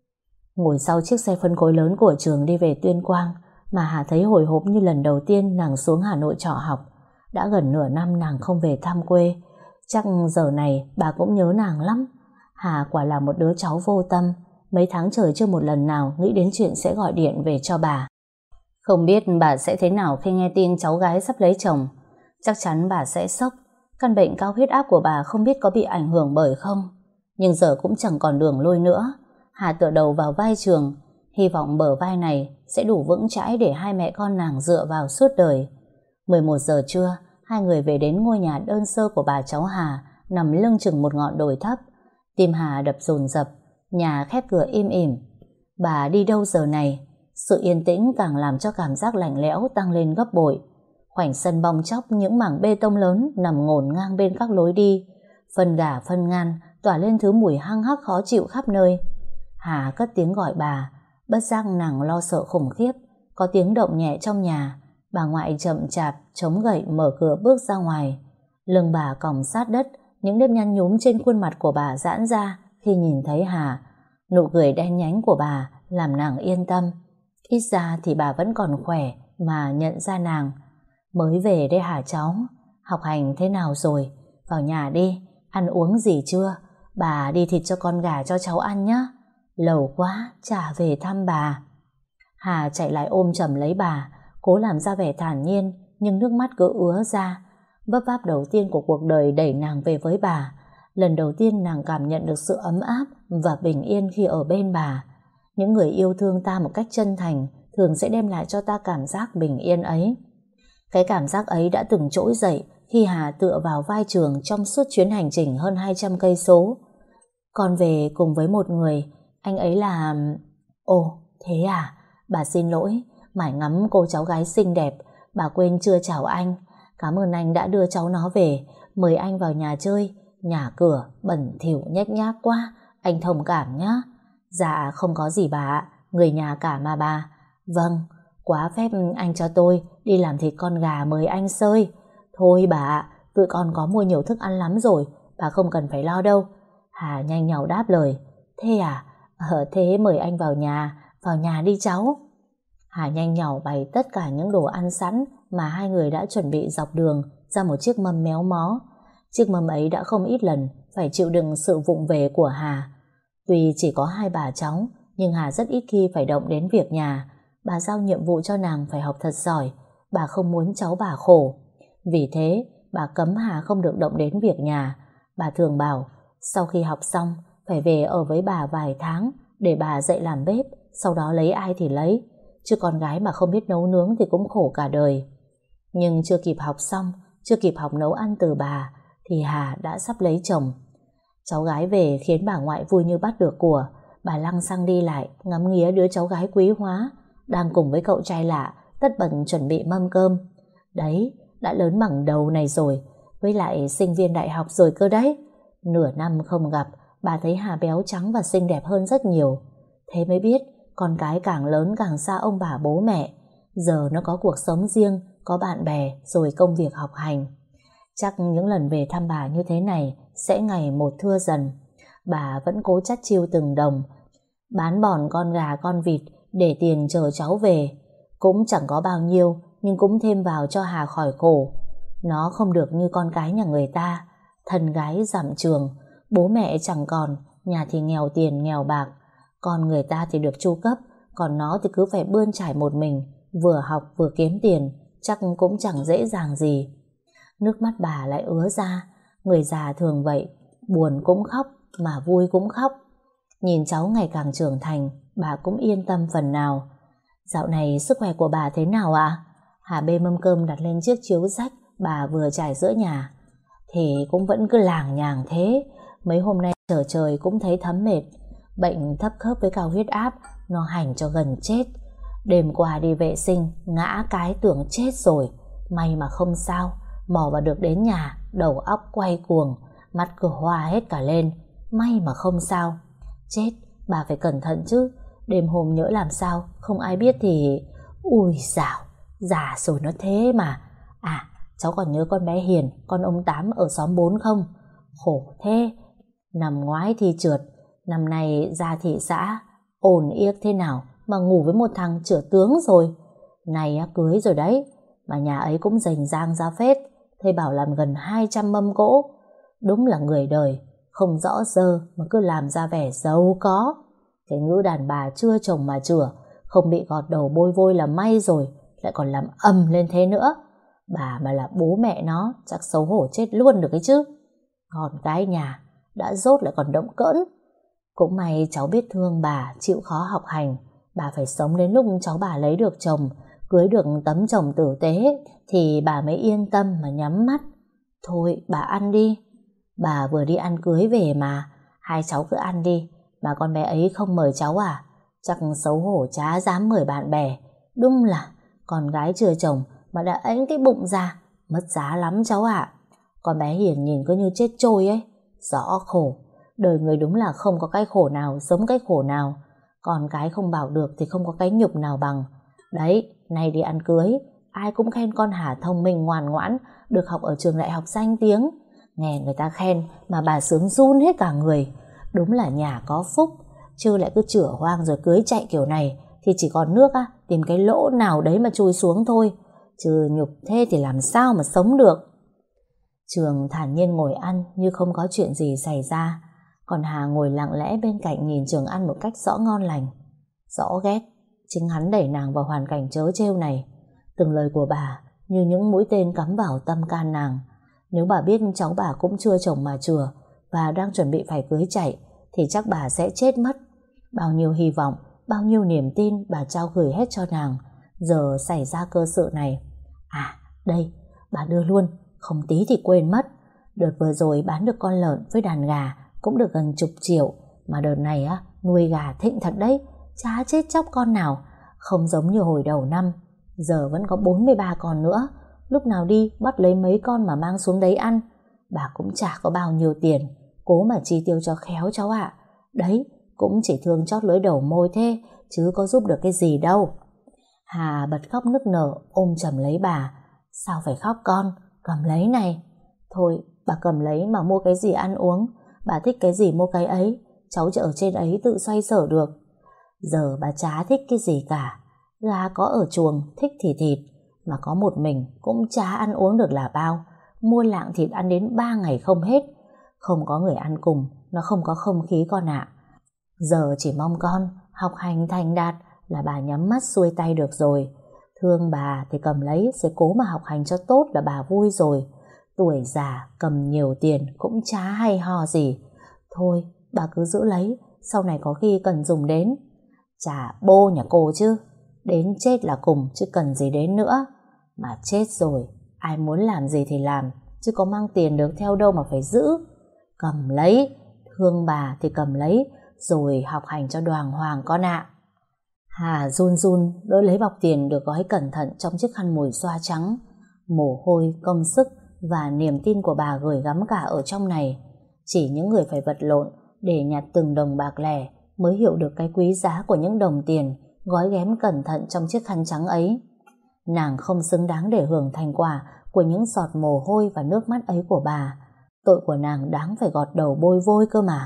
Ngồi sau chiếc xe phân khối lớn của Trường đi về Tuyên Quang, mà Hà thấy hồi hộp như lần đầu tiên nàng xuống Hà Nội trọ học. Đã gần nửa năm nàng không về thăm quê. Chắc giờ này bà cũng nhớ nàng lắm. Hà quả là một đứa cháu vô tâm. Mấy tháng trời chưa một lần nào nghĩ đến chuyện sẽ gọi điện về cho bà. Không biết bà sẽ thế nào khi nghe tin cháu gái sắp lấy chồng. Chắc chắn bà sẽ sốc. Căn bệnh cao huyết áp của bà không biết có bị ảnh hưởng bởi không. Nhưng giờ cũng chẳng còn đường lui nữa. Hà tựa đầu vào vai Trường, hy vọng bờ vai này sẽ đủ vững chãi để hai mẹ con nàng dựa vào suốt đời. 11 giờ trưa, hai người về đến ngôi nhà đơn sơ của bà cháu Hà, nằm lưng chừng một ngọn đồi thấp. Tim Hà đập dồn dập, nhà khép cửa im ỉm. Bà đi đâu giờ này? Sự yên tĩnh càng làm cho cảm giác lạnh lẽo tăng lên gấp bội. Khoảnh sân bong chóc những mảng bê tông lớn nằm ngổn ngang bên các lối đi. Phân gà phân ngan tỏa lên thứ mùi hăng hắc khó chịu khắp nơi. Hà cất tiếng gọi bà, bất giác nàng lo sợ khủng khiếp. Có tiếng động nhẹ trong nhà. Bà ngoại chậm chạp chống gậy mở cửa bước ra ngoài. Lưng bà còng sát đất, những nếp nhăn nhúm trên khuôn mặt của bà giãn ra khi nhìn thấy Hà. Nụ cười đen nhánh của bà làm nàng yên tâm. Ít ra thì bà vẫn còn khỏe mà nhận ra nàng. Mới về đây hả cháu? Học hành thế nào rồi? Vào nhà đi, ăn uống gì chưa? Bà đi thịt cho con gà cho cháu ăn nhé. Lâu quá chả về thăm bà. Hà chạy lại ôm chầm lấy bà, cố làm ra vẻ thản nhiên, nhưng nước mắt cứ ứa ra. Vấp váp đầu tiên của cuộc đời đẩy nàng về với bà. Lần đầu tiên nàng cảm nhận được sự ấm áp và bình yên khi ở bên bà. Những người yêu thương ta một cách chân thành thường sẽ đem lại cho ta cảm giác bình yên ấy. Cái cảm giác ấy đã từng trỗi dậy khi Hà tựa vào vai Trường trong suốt chuyến hành trình hơn 200 cây số. Con về cùng với một người, anh ấy là... Ồ, thế à? Bà xin lỗi, mải ngắm cô cháu gái xinh đẹp, bà quên chưa chào anh. Cảm ơn anh đã đưa cháu nó về, mời anh vào nhà chơi. Nhà cửa bẩn thỉu nhếch nhác quá, anh thông cảm nhé. Dạ không có gì bà ạ, người nhà cả mà bà. Vâng, quá phép anh cho tôi đi làm thịt con gà mời anh xơi. Thôi bà ạ, tụi con có mua nhiều thức ăn lắm rồi, bà không cần phải lo đâu. Hà nhanh nhảu đáp lời. Thế à? Thế mời anh vào nhà đi cháu. Hà nhanh nhảu bày tất cả những đồ ăn sẵn mà hai người đã chuẩn bị dọc đường ra một chiếc mâm méo mó. Chiếc mâm ấy đã không ít lần phải chịu đựng sự vụng về của Hà. Tuy chỉ có hai bà cháu, nhưng Hà rất ít khi phải động đến việc nhà. Bà giao nhiệm vụ cho nàng phải học thật giỏi. Bà không muốn cháu bà khổ. Vì thế, bà cấm Hà không được động đến việc nhà. Bà thường bảo, sau khi học xong, phải về ở với bà vài tháng, để bà dạy làm bếp, sau đó lấy ai thì lấy. Chứ con gái mà không biết nấu nướng thì cũng khổ cả đời. Nhưng chưa kịp học xong, chưa kịp học nấu ăn từ bà, thì Hà đã sắp lấy chồng. Cháu gái về khiến bà ngoại vui như bắt được của. Bà lăng xăng đi lại, ngắm nghía đứa cháu gái quý hóa, đang cùng với cậu trai lạ, tất bật chuẩn bị mâm cơm. Đấy, đã lớn bằng đầu này rồi, với lại sinh viên đại học rồi cơ đấy. Nửa năm không gặp, bà thấy Hà béo trắng và xinh đẹp hơn rất nhiều. Thế mới biết, con cái càng lớn càng xa ông bà bố mẹ. Giờ nó có cuộc sống riêng, có bạn bè, rồi công việc học hành. Chắc những lần về thăm bà như thế này sẽ ngày một thưa dần. Bà vẫn cố chắt chiu từng đồng, bán bòn con gà con vịt để tiền chờ cháu về. Cũng chẳng có bao nhiêu, nhưng cũng thêm vào cho Hà khỏi khổ. Nó không được như con cái nhà người ta, thân gái dặm trường, bố mẹ chẳng còn, nhà thì nghèo tiền nghèo bạc. Con người ta thì được chu cấp, còn nó thì cứ phải bươn trải một mình, vừa học vừa kiếm tiền, chắc cũng chẳng dễ dàng gì. Nước mắt bà lại ứa ra. Người già thường vậy, buồn cũng khóc mà vui cũng khóc. Nhìn cháu ngày càng trưởng thành, bà cũng yên tâm phần nào. Dạo này sức khỏe của bà thế nào ạ? Hà bê mâm cơm đặt lên chiếc chiếu rách bà vừa trải giữa nhà. Thì cũng vẫn cứ làng nhàng thế. Mấy hôm nay trở trời cũng thấy thấm mệt. Bệnh thấp khớp với cao huyết áp, nó hành cho gần chết. Đêm qua đi vệ sinh, ngã cái tưởng chết rồi. May mà không sao, mò vào được đến nhà, đầu óc quay cuồng, mắt cứ hoa hết cả lên. May mà không sao. Chết, bà phải cẩn thận chứ. Đêm hôm nhỡ làm sao, không ai biết thì... Ui dào, già rồi nó thế mà. À, cháu còn nhớ con bé Hiền, con ông Tám ở xóm 4 không? Khổ thế. Năm ngoái thì trượt, năm nay ra thị xã, ổn yếc thế nào mà ngủ với một thằng chửa tướng rồi. Này cưới rồi đấy, mà nhà ấy cũng rành rang ra phết. Thầy bảo làm gần 200 mâm cỗ. Đúng là người đời, không rõ dơ mà cứ làm ra vẻ giàu có. Cái ngữ đàn bà chưa chồng mà chửa, không bị gọt đầu bôi vôi là may rồi, lại còn làm ầm lên thế nữa. Bà mà là bố mẹ nó chắc xấu hổ chết luôn được ấy chứ. Còn cái nhà đã dốt lại còn động cỡn. Cũng may cháu biết thương bà, chịu khó học hành. Bà phải sống đến lúc cháu bà lấy được chồng, cưới được tấm chồng tử tế, thì bà mới yên tâm mà nhắm mắt. Thôi bà ăn đi. Bà vừa đi ăn cưới về mà. Hai cháu cứ ăn đi. Mà con bé ấy không mời cháu à? Chắc xấu hổ chả dám mời bạn bè. Đúng là con gái chưa chồng mà đã ẵnh cái bụng ra, mất giá lắm cháu ạ. Con bé Hiền nhìn cứ như chết trôi ấy. Rõ khổ. Đời người đúng là không có cái khổ nào giống cái khổ nào. Còn cái không bảo được thì không có cái nhục nào bằng. Đấy, nay đi ăn cưới, ai cũng khen con Hà thông minh ngoan ngoãn, được học ở trường đại học danh tiếng. Nghe người ta khen mà bà sướng run hết cả người. Đúng là nhà có phúc. Chứ lại cứ chửa hoang rồi cưới chạy kiểu này thì chỉ còn nước tìm cái lỗ nào đấy mà chui xuống thôi. Chứ nhục thế thì làm sao mà sống được. Trường thản nhiên ngồi ăn như không có chuyện gì xảy ra. Còn Hà ngồi lặng lẽ bên cạnh nhìn Trường ăn một cách rõ ngon lành. Rõ ghét. Chính hắn đẩy nàng vào hoàn cảnh trớ trêu này. Từng lời của bà như những mũi tên cắm vào tâm can nàng. Nếu bà biết cháu bà cũng chưa chồng mà chừa và đang chuẩn bị phải cưới chạy thì chắc bà sẽ chết mất. Bao nhiêu hy vọng, bao nhiêu niềm tin bà trao gửi hết cho nàng, giờ xảy ra cơ sự này. À, đây, bà đưa luôn, không tí thì quên mất. Đợt vừa rồi bán được con lợn với đàn gà cũng được gần chục triệu, mà đợt này nuôi gà thịnh thật đấy, chả chết chóc con nào, không giống như hồi đầu năm. Giờ vẫn có 43 con nữa, lúc nào đi bắt lấy mấy con mà mang xuống đấy ăn. Bà cũng chả có bao nhiêu tiền, cố mà chi tiêu cho khéo cháu ạ. Đấy, cũng chỉ thương chót lưỡi đầu môi thế, chứ có giúp được cái gì đâu. Hà bật khóc nức nở, ôm chầm lấy bà. Sao phải khóc con, cầm lấy này. Thôi, bà cầm lấy mà mua cái gì ăn uống. Bà thích cái gì mua cái ấy, cháu ở trên ấy tự xoay sở được. Giờ bà chả thích cái gì cả. Gà có ở chuồng, thích thì thịt, mà có một mình cũng chả ăn uống được là bao. Mua lạng thịt ăn đến 3 ngày không hết. Không có người ăn cùng, nó không có không khí con ạ. Giờ chỉ mong con học hành thành đạt là bà nhắm mắt xuôi tay được rồi. Thương bà thì cầm lấy rồi cố mà học hành cho tốt là bà vui rồi. Tuổi già cầm nhiều tiền cũng chả hay ho gì. Thôi bà cứ giữ lấy, sau này có khi cần dùng đến. Chả bô nhà cô chứ, đến chết là cùng chứ cần gì đến nữa. Mà chết rồi, ai muốn làm gì thì làm, chứ có mang tiền được theo đâu mà phải giữ. Cầm lấy, thương bà thì cầm lấy, rồi học hành cho đoàng hoàng con ạ. Hà run run đỡ lấy bọc tiền được gói cẩn thận trong chiếc khăn mùi xoa trắng. Mồ hôi, công sức và niềm tin của bà gửi gắm cả ở trong này. Chỉ những người phải vật lộn để nhặt từng đồng bạc lẻ mới hiểu được cái quý giá của những đồng tiền gói ghém cẩn thận trong chiếc khăn trắng ấy. Nàng không xứng đáng để hưởng thành quả của những giọt mồ hôi và nước mắt ấy của bà. Tội của nàng đáng phải gọt đầu bôi vôi cơ mà.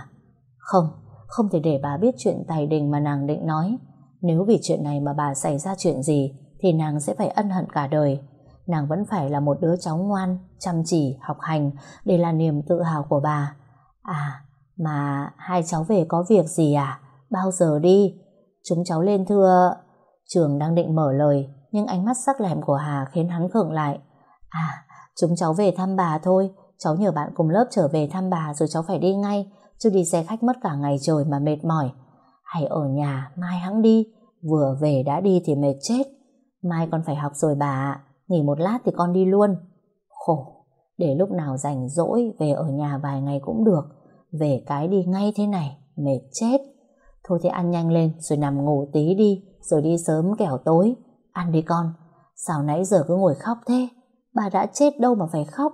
Không thể để bà biết chuyện tài đình mà nàng định nói. Nếu vì chuyện này mà bà xảy ra chuyện gì thì nàng sẽ phải ân hận cả đời. Nàng vẫn phải là một đứa cháu ngoan, chăm chỉ, học hành để là niềm tự hào của bà. À, mà hai cháu về có việc gì à? Bao giờ đi? Chúng cháu lên thưa... Trường đang định mở lời, nhưng ánh mắt sắc lẹm của Hà khiến hắn khựng lại. À, chúng cháu về thăm bà thôi. Cháu nhờ bạn cùng lớp trở về thăm bà rồi cháu phải đi ngay, chứ đi xe khách mất cả ngày trời mà mệt mỏi. Hay ở nhà, mai hẵng đi. Vừa về đã đi thì mệt chết. Mai con phải học rồi bà ạ. Nghỉ một lát thì con đi luôn. Khổ, để lúc nào rảnh rỗi về ở nhà vài ngày cũng được. Về cái đi ngay thế này, mệt chết. Thôi thì ăn nhanh lên rồi nằm ngủ tí đi, rồi đi sớm kẻo tối. Ăn đi con. Sao nãy giờ cứ ngồi khóc thế? Bà đã chết đâu mà phải khóc.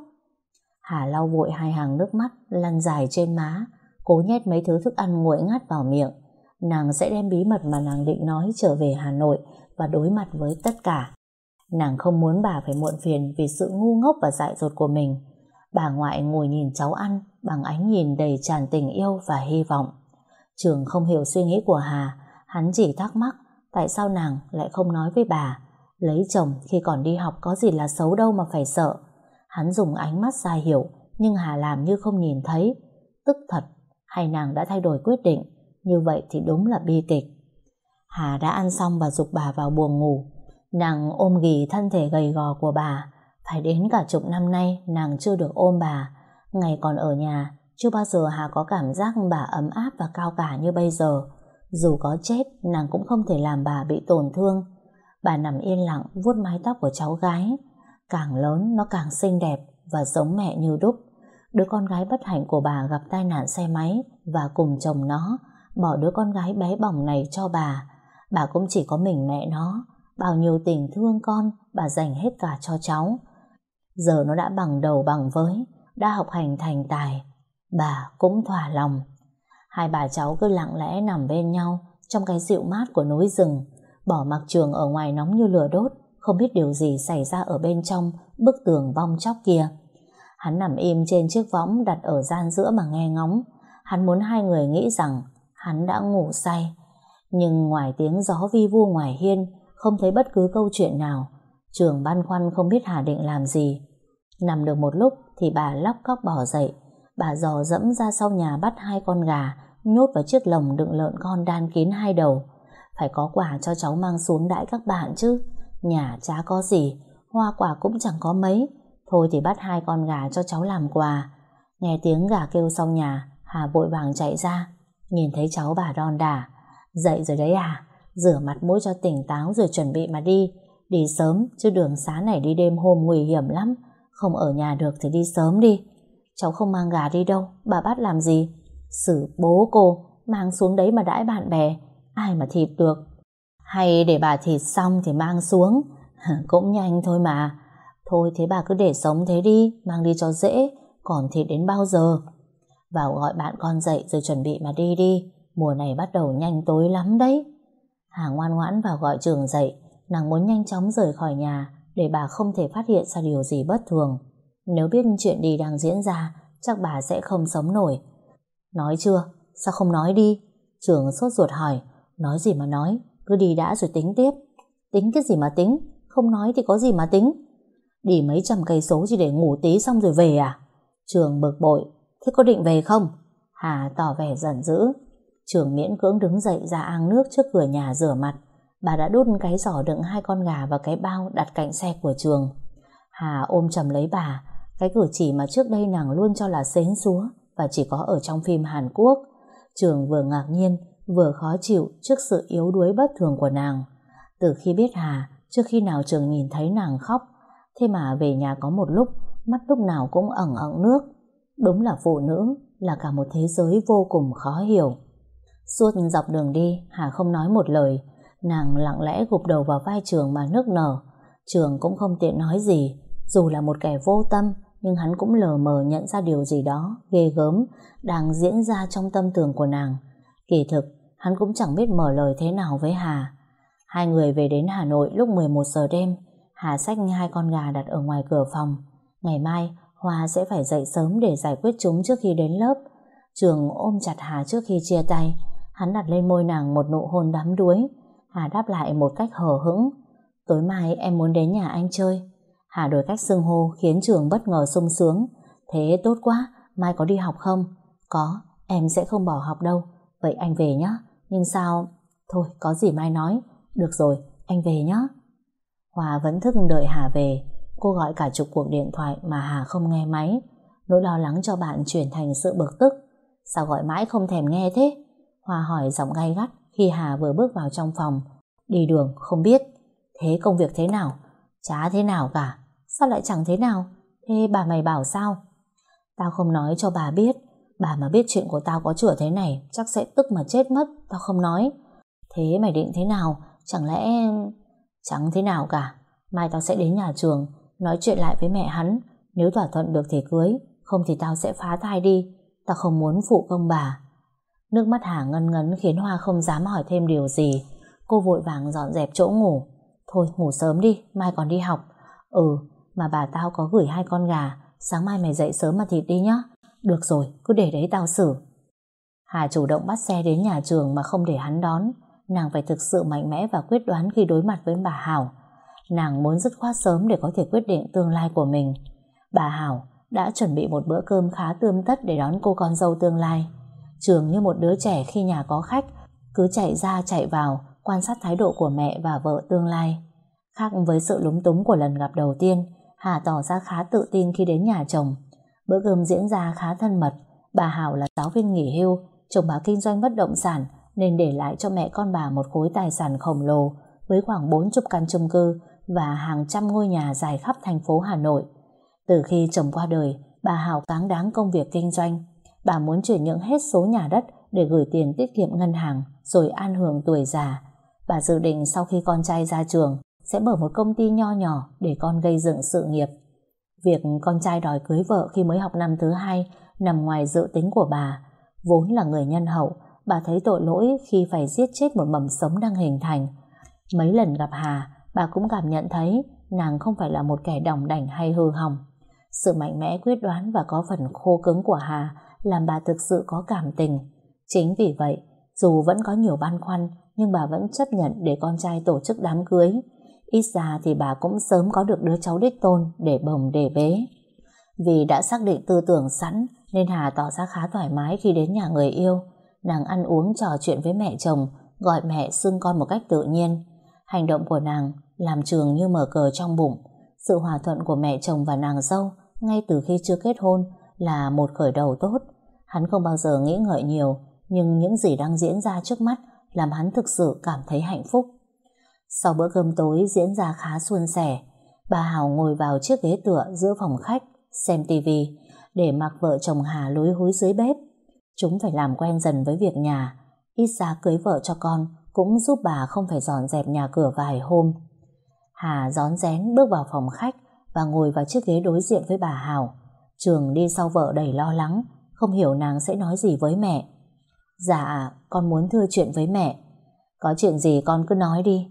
Hà lau vội hai hàng nước mắt lăn dài trên má, cố nhét mấy thứ thức ăn nguội ngắt vào miệng. Nàng sẽ đem bí mật mà nàng định nói trở về Hà Nội và đối mặt với tất cả. Nàng không muốn bà phải muộn phiền vì sự ngu ngốc và dại dột của mình. Bà ngoại ngồi nhìn cháu ăn bằng ánh nhìn đầy tràn tình yêu và hy vọng. Trường không hiểu suy nghĩ của Hà, hắn chỉ thắc mắc tại sao nàng lại không nói với bà. Lấy chồng khi còn đi học có gì là xấu đâu mà phải sợ. Hắn dùng ánh mắt ra hiểu, nhưng Hà làm như không nhìn thấy. Tức thật, hay nàng đã thay đổi quyết định? Như vậy thì đúng là bi kịch. Hà đã ăn xong và giục bà vào buồng ngủ. Nàng ôm ghì thân thể gầy gò của bà. Phải đến cả chục năm nay nàng chưa được ôm bà. Ngày còn ở nhà, chưa bao giờ Hà có cảm giác bà ấm áp và cao cả như bây giờ. Dù có chết, nàng cũng không thể làm bà bị tổn thương. Bà nằm yên lặng vuốt mái tóc của cháu gái. Càng lớn nó càng xinh đẹp và giống mẹ như đúc. Đứa con gái bất hạnh của bà gặp tai nạn xe máy và cùng chồng nó bỏ đứa con gái bé bỏng này cho bà. Bà cũng chỉ có mình mẹ nó. Bao nhiêu tình thương con bà dành hết cả cho cháu. Giờ nó đã bằng đầu bằng với, đã học hành thành tài, bà cũng thỏa lòng. Hai bà cháu cứ lặng lẽ nằm bên nhau trong cái dịu mát của núi rừng, bỏ mặc Trường ở ngoài nóng như lửa đốt, không biết điều gì xảy ra ở bên trong bức tường bong chóc kia. Hắn nằm im trên chiếc võng đặt ở gian giữa mà nghe ngóng. Hắn muốn hai người nghĩ rằng hắn đã ngủ say. Nhưng ngoài tiếng gió vi vu ngoài hiên, không thấy bất cứ câu chuyện nào. Trường băn khoăn không biết Hà định làm gì. Nằm được một lúc thì bà lóc cóc bỏ dậy. Bà dò dẫm ra sau nhà bắt hai con gà, nhốt vào chiếc lồng đựng lợn con đan kín hai đầu. Phải có quà cho cháu mang xuống đãi các bạn chứ. Nhà chả có gì, hoa quả cũng chẳng có mấy. Thôi thì bắt hai con gà cho cháu làm quà. Nghe tiếng gà kêu sau nhà, Hà vội vàng chạy ra. Nhìn thấy cháu bà đon đả. Dậy rồi đấy à? Rửa mặt mũi cho tỉnh táo rồi chuẩn bị mà đi. Đi sớm chứ đường xá này đi đêm hôm nguy hiểm lắm. Không ở nhà được thì đi sớm đi. Cháu không mang gà đi đâu, bà bắt làm gì? Xử bố cô, mang xuống đấy mà đãi bạn bè. Ai mà thịt được? Hay để bà thịt xong thì mang xuống? Cũng nhanh thôi mà. Thôi thế bà cứ để sống thế đi, mang đi cho dễ. Còn thịt đến bao giờ? Vào gọi bạn con dậy rồi chuẩn bị mà đi đi. Mùa này bắt đầu nhanh tối lắm đấy. Hà ngoan ngoãn vào gọi Trường dậy. Nàng muốn nhanh chóng rời khỏi nhà để bà không thể phát hiện ra điều gì bất thường. Nếu biết chuyện đi đang diễn ra, chắc bà sẽ không sống nổi. Nói chưa? Sao không nói đi? Trường sốt ruột hỏi. Nói gì mà nói, cứ đi đã rồi tính tiếp. Tính cái gì mà tính? Không nói thì có gì mà tính? Đi mấy trăm cây số chỉ để ngủ tí xong rồi về à? Trường bực bội. Thế có định về không? Hà tỏ vẻ giận dữ. Trường miễn cưỡng đứng dậy ra áng nước trước cửa nhà rửa mặt. Bà đã đút cái giỏ đựng 2 con gà và cái bao đặt cạnh xe của Trường. Hà ôm chầm lấy bà, cái cử chỉ mà trước đây nàng luôn cho là xến xúa và chỉ có ở trong phim Hàn Quốc. Trường vừa ngạc nhiên vừa khó chịu trước sự yếu đuối bất thường của nàng. Từ khi biết Hà, trước khi nào Trường nhìn thấy nàng khóc, thế mà về nhà có một lúc mắt lúc nào cũng ẩn ẩn nước. Đúng là phụ nữ là cả một thế giới vô cùng khó hiểu. Suốt dọc đường đi, Hà không nói một lời. Nàng lặng lẽ gục đầu vào vai Trường mà nức nở. Trường cũng không tiện nói gì. Dù là một kẻ vô tâm, nhưng hắn cũng lờ mờ nhận ra điều gì đó ghê gớm đang diễn ra trong tâm tưởng của nàng. Kỳ thực, hắn cũng chẳng biết mở lời thế nào với Hà. Hai người về đến Hà Nội lúc 11 giờ đêm. Hà xách 2 con gà đặt ở ngoài cửa phòng. Ngày mai, Hoa sẽ phải dậy sớm để giải quyết chúng trước khi đến lớp. Trường ôm chặt Hà trước khi chia tay. Hắn đặt lên môi nàng một nụ hôn đắm đuối. Hà đáp lại một cách hờ hững. Tối mai em muốn đến nhà anh chơi. Hà đổi cách xưng hô khiến Trường bất ngờ sung sướng. Thế tốt quá, mai có đi học không? Có, em sẽ không bỏ học đâu. Vậy anh về nhé. Nhưng sao? Thôi, có gì mai nói. Được rồi, anh về nhé. Hòa vẫn thức đợi Hà về. Cô gọi cả chục cuộc điện thoại mà Hà không nghe máy. Nỗi lo lắng cho bạn chuyển thành sự bực tức. Sao gọi mãi không thèm nghe thế? Hòa hỏi giọng gay gắt khi Hà vừa bước vào trong phòng. Đi đường không biết. Thế công việc thế nào? Chả thế nào cả. Sao lại chẳng thế nào? Thế bà mày bảo sao? Tao không nói cho bà biết. Bà mà biết chuyện của tao có chửa thế này chắc sẽ tức mà chết mất. Tao không nói. Thế mày định thế nào? Chẳng lẽ... Chẳng thế nào cả. Mai tao sẽ đến nhà Trường nói chuyện lại với mẹ hắn. Nếu thỏa thuận được thì cưới, không thì tao sẽ phá thai đi. Tao không muốn phụ công bà. Nước mắt Hà ngân ngấn khiến Hoa không dám hỏi thêm điều gì. Cô vội vàng dọn dẹp chỗ ngủ. Thôi ngủ sớm đi, mai còn đi học. Mà bà tao có gửi 2 con gà. Sáng mai mày dậy sớm mà thịt đi nhá. Được rồi, cứ để đấy tao xử. Hà chủ động bắt xe đến nhà Trường mà không để hắn đón. Nàng phải thực sự mạnh mẽ và quyết đoán khi đối mặt với bà Hảo. Nàng muốn dứt khoát sớm để có thể quyết định tương lai của mình. Bà Hảo đã chuẩn bị một bữa cơm khá tươm tất để đón cô con dâu tương lai. Trường như một đứa trẻ khi nhà có khách, cứ chạy ra chạy vào quan sát thái độ của mẹ và vợ tương lai. Khác với sự lúng túng của lần gặp đầu tiên, Hà tỏ ra khá tự tin khi đến nhà chồng. Bữa cơm diễn ra khá thân mật. Bà Hảo là giáo viên nghỉ hưu, chồng bà kinh doanh bất động sản nên để lại cho mẹ con bà một khối tài sản khổng lồ với khoảng 40 căn chung cư và hàng trăm ngôi nhà dài khắp thành phố Hà Nội. Từ khi chồng qua đời, bà Hảo cáng đáng công việc kinh doanh. Bà muốn chuyển nhượng hết số nhà đất để gửi tiền tiết kiệm ngân hàng rồi an hưởng tuổi già. Bà dự định sau khi con trai ra trường sẽ mở một công ty nho nhỏ để con gây dựng sự nghiệp. Việc con trai đòi cưới vợ khi mới học năm thứ 2 nằm ngoài dự tính của bà. Vốn là người nhân hậu, bà thấy tội lỗi khi phải giết chết một mầm sống đang hình thành. Mấy lần gặp Hà, bà cũng cảm nhận thấy nàng không phải là một kẻ đỏng đảnh hay hư hỏng. Sự mạnh mẽ, quyết đoán và có phần khô cứng của Hà làm bà thực sự có cảm tình. Chính vì vậy, dù vẫn có nhiều băn khoăn, nhưng bà vẫn chấp nhận để con trai tổ chức đám cưới. Ít ra thì bà cũng sớm có được đứa cháu đích tôn để bồng để bế. Vì đã xác định tư tưởng sẵn nên Hà tỏ ra khá thoải mái khi đến nhà người yêu. Nàng ăn uống trò chuyện với mẹ chồng, gọi mẹ xưng con một cách tự nhiên. Hành động của nàng làm Trường như mở cờ trong bụng. Sự hòa thuận của mẹ chồng và nàng dâu ngay từ khi chưa kết hôn là một khởi đầu tốt. Hắn không bao giờ nghĩ ngợi nhiều, nhưng những gì đang diễn ra trước mắt làm hắn thực sự cảm thấy hạnh phúc. Sau bữa cơm tối diễn ra khá suôn sẻ, bà Hảo ngồi vào chiếc ghế tựa giữa phòng khách xem tivi để mặc vợ chồng Hà lúi húi dưới bếp. Chúng phải làm quen dần với việc nhà. Ít ra cưới vợ cho con cũng giúp bà không phải dọn dẹp nhà cửa vài hôm. Hà rón rén bước vào phòng khách và ngồi vào chiếc ghế đối diện với bà Hảo. Trường đi sau vợ đầy lo lắng, không hiểu nàng sẽ nói gì với mẹ. Dạ, con muốn thưa chuyện với mẹ. Có chuyện gì con cứ nói đi.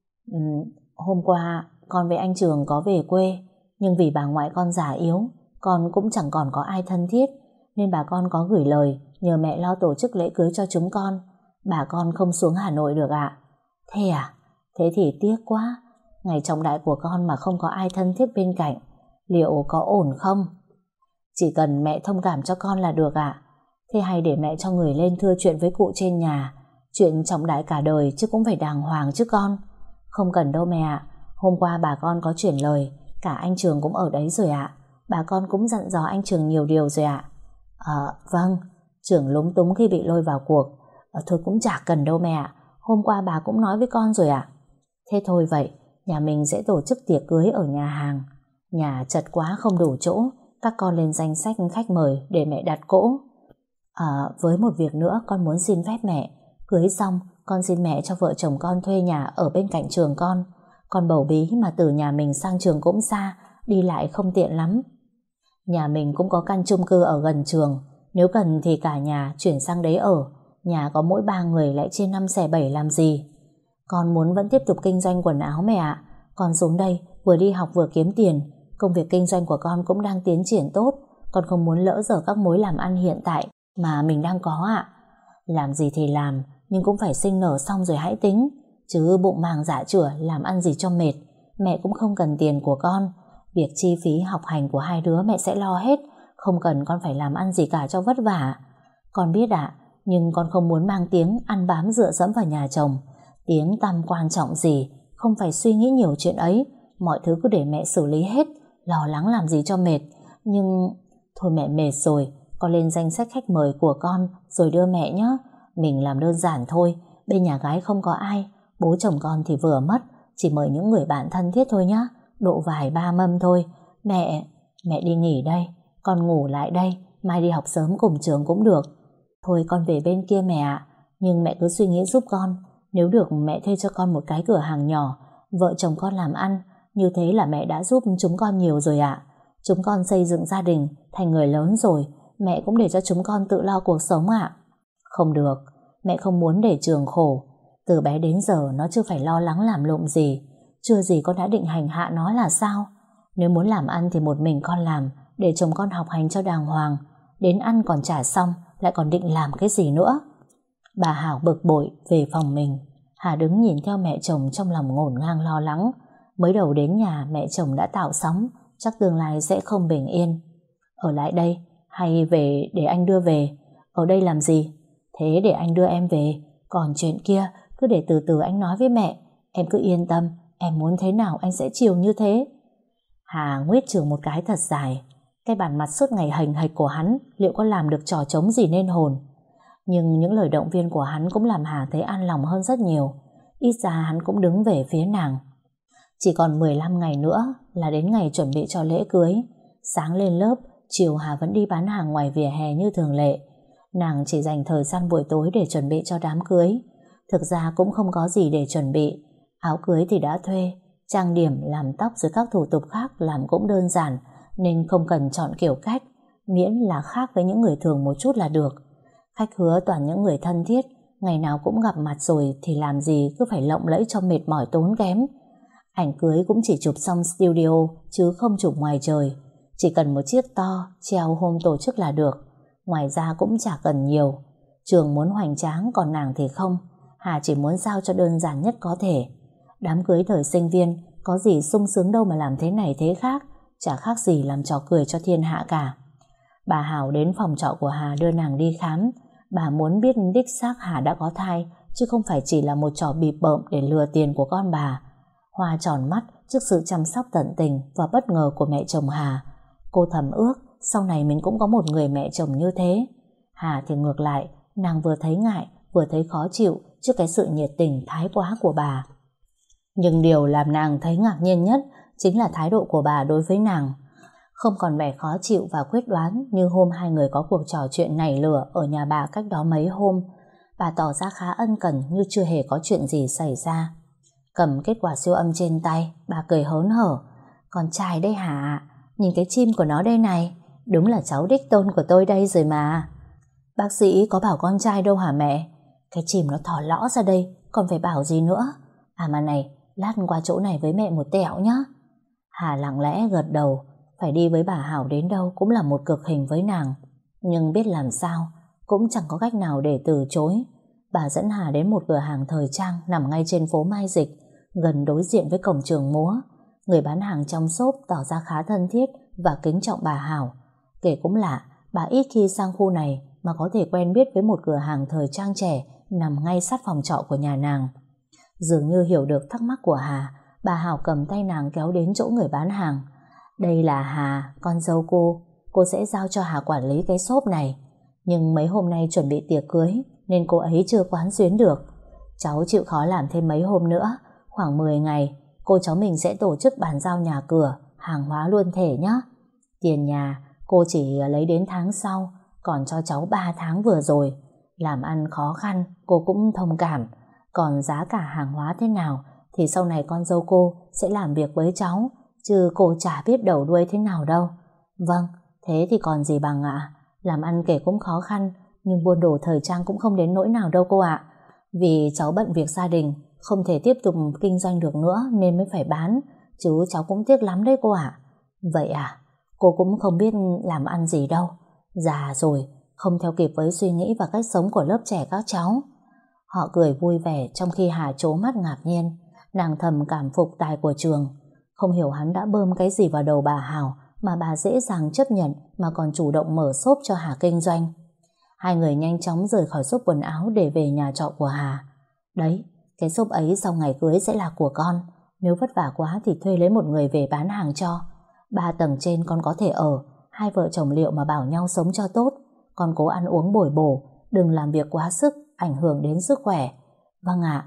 Hôm qua con với anh Trường có về quê, nhưng vì bà ngoại con già yếu, con cũng chẳng còn có ai thân thiết, nên bà con có gửi lời nhờ mẹ lo tổ chức lễ cưới cho chúng con. Bà con không xuống Hà Nội được ạ. Thế à? Thế thì tiếc quá. Ngày trọng đại của con mà không có ai thân thiết bên cạnh, liệu có ổn không? Chỉ cần mẹ thông cảm cho con là được ạ. Thế hay để mẹ cho người lên thưa chuyện với cụ trên nhà. Chuyện trọng đại cả đời chứ cũng phải đàng hoàng chứ con. Không cần đâu mẹ ạ. Hôm qua bà con có chuyển lời, cả anh Trường cũng ở đấy rồi ạ. Bà con cũng dặn dò anh Trường nhiều điều rồi ạ. Vâng. Trường lúng túng khi bị lôi vào cuộc. Thôi cũng chả cần đâu mẹ ạ. Hôm qua bà cũng nói với con rồi ạ. Thế thôi vậy, nhà mình sẽ tổ chức tiệc cưới ở nhà hàng. Nhà chật quá không đủ chỗ, các con lên danh sách khách mời để mẹ đặt cỗ. Với một việc nữa con muốn xin phép mẹ. Cưới xong, con xin mẹ cho vợ chồng con thuê nhà ở bên cạnh trường con. Con bầu bí mà từ nhà mình sang trường cũng xa, đi lại không tiện lắm. Nhà mình cũng có căn chung cư ở gần trường, nếu cần thì cả nhà chuyển sang đấy ở. Nhà có mỗi 3 người lại chia 5 xẻ 7 làm gì. Con muốn vẫn tiếp tục kinh doanh quần áo mẹ ạ. Con xuống đây vừa đi học vừa kiếm tiền. Công việc kinh doanh của con cũng đang tiến triển tốt. Con không muốn lỡ dở các mối làm ăn hiện tại mà mình đang có ạ. Làm gì thì làm, nhưng cũng phải sinh nở xong rồi hãy tính. Chứ bụng màng dạ chửa làm ăn gì cho mệt. Mẹ cũng không cần tiền của con. Việc chi phí học hành của hai đứa mẹ sẽ lo hết. Không cần con phải làm ăn gì cả cho vất vả. Con biết ạ, nhưng con không muốn mang tiếng ăn bám dựa dẫm vào nhà chồng. Tiếng tăm quan trọng gì, không phải suy nghĩ nhiều chuyện ấy. Mọi thứ cứ để mẹ xử lý hết. Lo lắng làm gì cho mệt. Nhưng thôi mẹ mệt rồi. Con lên danh sách khách mời của con rồi đưa mẹ nhé. Mình làm đơn giản thôi. Bên nhà gái không có ai. Bố chồng con thì vừa mất. Chỉ mời những người bạn thân thiết thôi nhé. Độ vài 3 mâm thôi. Mẹ đi nghỉ đây. Con ngủ lại đây. Mai đi học sớm cùng trường cũng được. Thôi con về bên kia mẹ ạ. Nhưng mẹ cứ suy nghĩ giúp con. Nếu được mẹ thuê cho con một cái cửa hàng nhỏ. Vợ chồng con làm ăn. Như thế là mẹ đã giúp chúng con nhiều rồi ạ. Chúng con xây dựng gia đình thành người lớn rồi. Mẹ cũng để cho chúng con tự lo cuộc sống ạ. Không được. Mẹ không muốn để Trường khổ. Từ bé đến giờ nó chưa phải lo lắng làm lụng gì. Chưa gì con đã định hành hạ nó là sao. Nếu muốn làm ăn thì một mình con làm, để chồng con học hành cho đàng hoàng. Đến ăn còn trả xong lại còn định làm cái gì nữa. Bà Hảo bực bội về phòng mình. Hà đứng nhìn theo mẹ chồng trong lòng ngổn ngang lo lắng. Mới đầu đến nhà mẹ chồng đã tạo sóng, chắc tương lai sẽ không bình yên. Ở lại đây hay về để anh đưa về? Ở đây làm gì? Thế để anh đưa em về. Còn chuyện kia cứ để từ từ anh nói với mẹ. Em cứ yên tâm, em muốn thế nào anh sẽ chiều như thế. Hà nguyết Trường một cái thật dài. Cái bản mặt suốt ngày hành hạch của hắn liệu có làm được trò trống gì nên hồn. Nhưng những lời động viên của hắn cũng làm Hà thấy an lòng hơn rất nhiều. Ít ra hắn cũng đứng về phía nàng. Chỉ còn 15 ngày nữa là đến ngày chuẩn bị cho lễ cưới. Sáng lên lớp, chiều Hà vẫn đi bán hàng ngoài vỉa hè như thường lệ. Nàng chỉ dành thời gian buổi tối để chuẩn bị cho đám cưới. Thực ra cũng không có gì để chuẩn bị. Áo cưới thì đã thuê, trang điểm, làm tóc rồi các thủ tục khác làm cũng đơn giản, nên không cần chọn kiểu cách, miễn là khác với những người thường một chút là được. Khách hứa toàn những người thân thiết, ngày nào cũng gặp mặt rồi thì làm gì cứ phải lộng lẫy cho mệt mỏi tốn kém. Ảnh cưới cũng chỉ chụp xong studio chứ không chụp ngoài trời. Chỉ cần một chiếc to treo hôm tổ chức là được. Ngoài ra cũng chả cần nhiều. Trường muốn hoành tráng còn nàng thì không. Hà chỉ muốn sao cho đơn giản nhất có thể. Đám cưới thời sinh viên có gì sung sướng đâu mà làm thế này thế khác. Chả khác gì làm trò cười cho thiên hạ cả. Bà Hảo đến phòng trọ của Hà đưa nàng đi khám. Bà muốn biết đích xác Hà đã có thai, chứ không phải chỉ là một trò bịp bợm để lừa tiền của con bà. Hoa tròn mắt trước sự chăm sóc tận tình và bất ngờ của mẹ chồng Hà. Cô thầm ước sau này mình cũng có một người mẹ chồng như thế. Hà thì ngược lại, nàng vừa thấy ngại vừa thấy khó chịu trước cái sự nhiệt tình thái quá của bà. Nhưng điều làm nàng thấy ngạc nhiên nhất chính là thái độ của bà đối với nàng. Không còn vẻ khó chịu và quyết đoán như hôm hai người có cuộc trò chuyện nảy lửa ở nhà bà cách đó mấy hôm. Bà tỏ ra khá ân cần như chưa hề có chuyện gì xảy ra. Cầm kết quả siêu âm trên tay, bà cười hớn hở. Con trai đây hả? Nhìn cái chim của nó đây này. Đúng là cháu đích tôn của tôi đây rồi mà. Bác sĩ có bảo con trai đâu hả mẹ? Cái chim nó thò lõ ra đây, còn phải bảo gì nữa? À mà này, lát qua chỗ này với mẹ một tẹo nhá. Hà lặng lẽ gật đầu. Phải đi với bà Hảo đến đâu cũng là một cực hình với nàng. Nhưng biết làm sao, cũng chẳng có cách nào để từ chối. Bà dẫn Hà đến một cửa hàng thời trang nằm ngay trên phố Mai Dịch, gần đối diện với cổng trường múa. Người bán hàng trong shop tỏ ra khá thân thiết và kính trọng bà Hảo. Kể cũng lạ, bà ít khi sang khu này mà có thể quen biết với một cửa hàng thời trang trẻ nằm ngay sát phòng trọ của nhà nàng. Dường như hiểu được thắc mắc của Hà, bà Hảo cầm tay nàng kéo đến chỗ người bán hàng. Đây là Hà, con dâu cô sẽ giao cho Hà quản lý cái shop này. Nhưng mấy hôm nay chuẩn bị tiệc cưới nên cô ấy chưa quán xuyến được. Cháu chịu khó làm thêm mấy hôm nữa, khoảng 10 ngày, cô cháu mình sẽ tổ chức bàn giao nhà cửa, hàng hóa luôn thể nhé. Tiền nhà cô chỉ lấy đến tháng sau, còn cho cháu 3 tháng vừa rồi. Làm ăn khó khăn, cô cũng thông cảm. Còn giá cả hàng hóa thế nào thì sau này con dâu cô sẽ làm việc với cháu, chứ cô chả biết đầu đuôi thế nào đâu. Vâng, thế thì còn gì bằng ạ. Làm ăn kể cũng khó khăn, nhưng buôn đồ thời trang cũng không đến nỗi nào đâu cô ạ. Vì cháu bận việc gia đình, không thể tiếp tục kinh doanh được nữa nên mới phải bán, chứ cháu cũng tiếc lắm đấy cô ạ. Vậy à, cô cũng không biết làm ăn gì đâu. Già rồi, không theo kịp với suy nghĩ và cách sống của lớp trẻ các cháu. Họ cười vui vẻ trong khi Hà trố mắt ngạc nhiên. Nàng thầm cảm phục tài của Trường. Không hiểu hắn đã bơm cái gì vào đầu bà Hảo mà bà dễ dàng chấp nhận mà còn chủ động mở shop cho Hà kinh doanh. Hai người nhanh chóng rời khỏi shop quần áo để về nhà trọ của Hà. Đấy, cái shop ấy sau ngày cưới sẽ là của con. Nếu vất vả quá thì thuê lấy một người về bán hàng cho. 3 tầng trên con có thể ở. Hai vợ chồng liệu mà bảo nhau sống cho tốt. Con cố ăn uống bồi bổ, đừng làm việc quá sức, ảnh hưởng đến sức khỏe. Vâng ạ.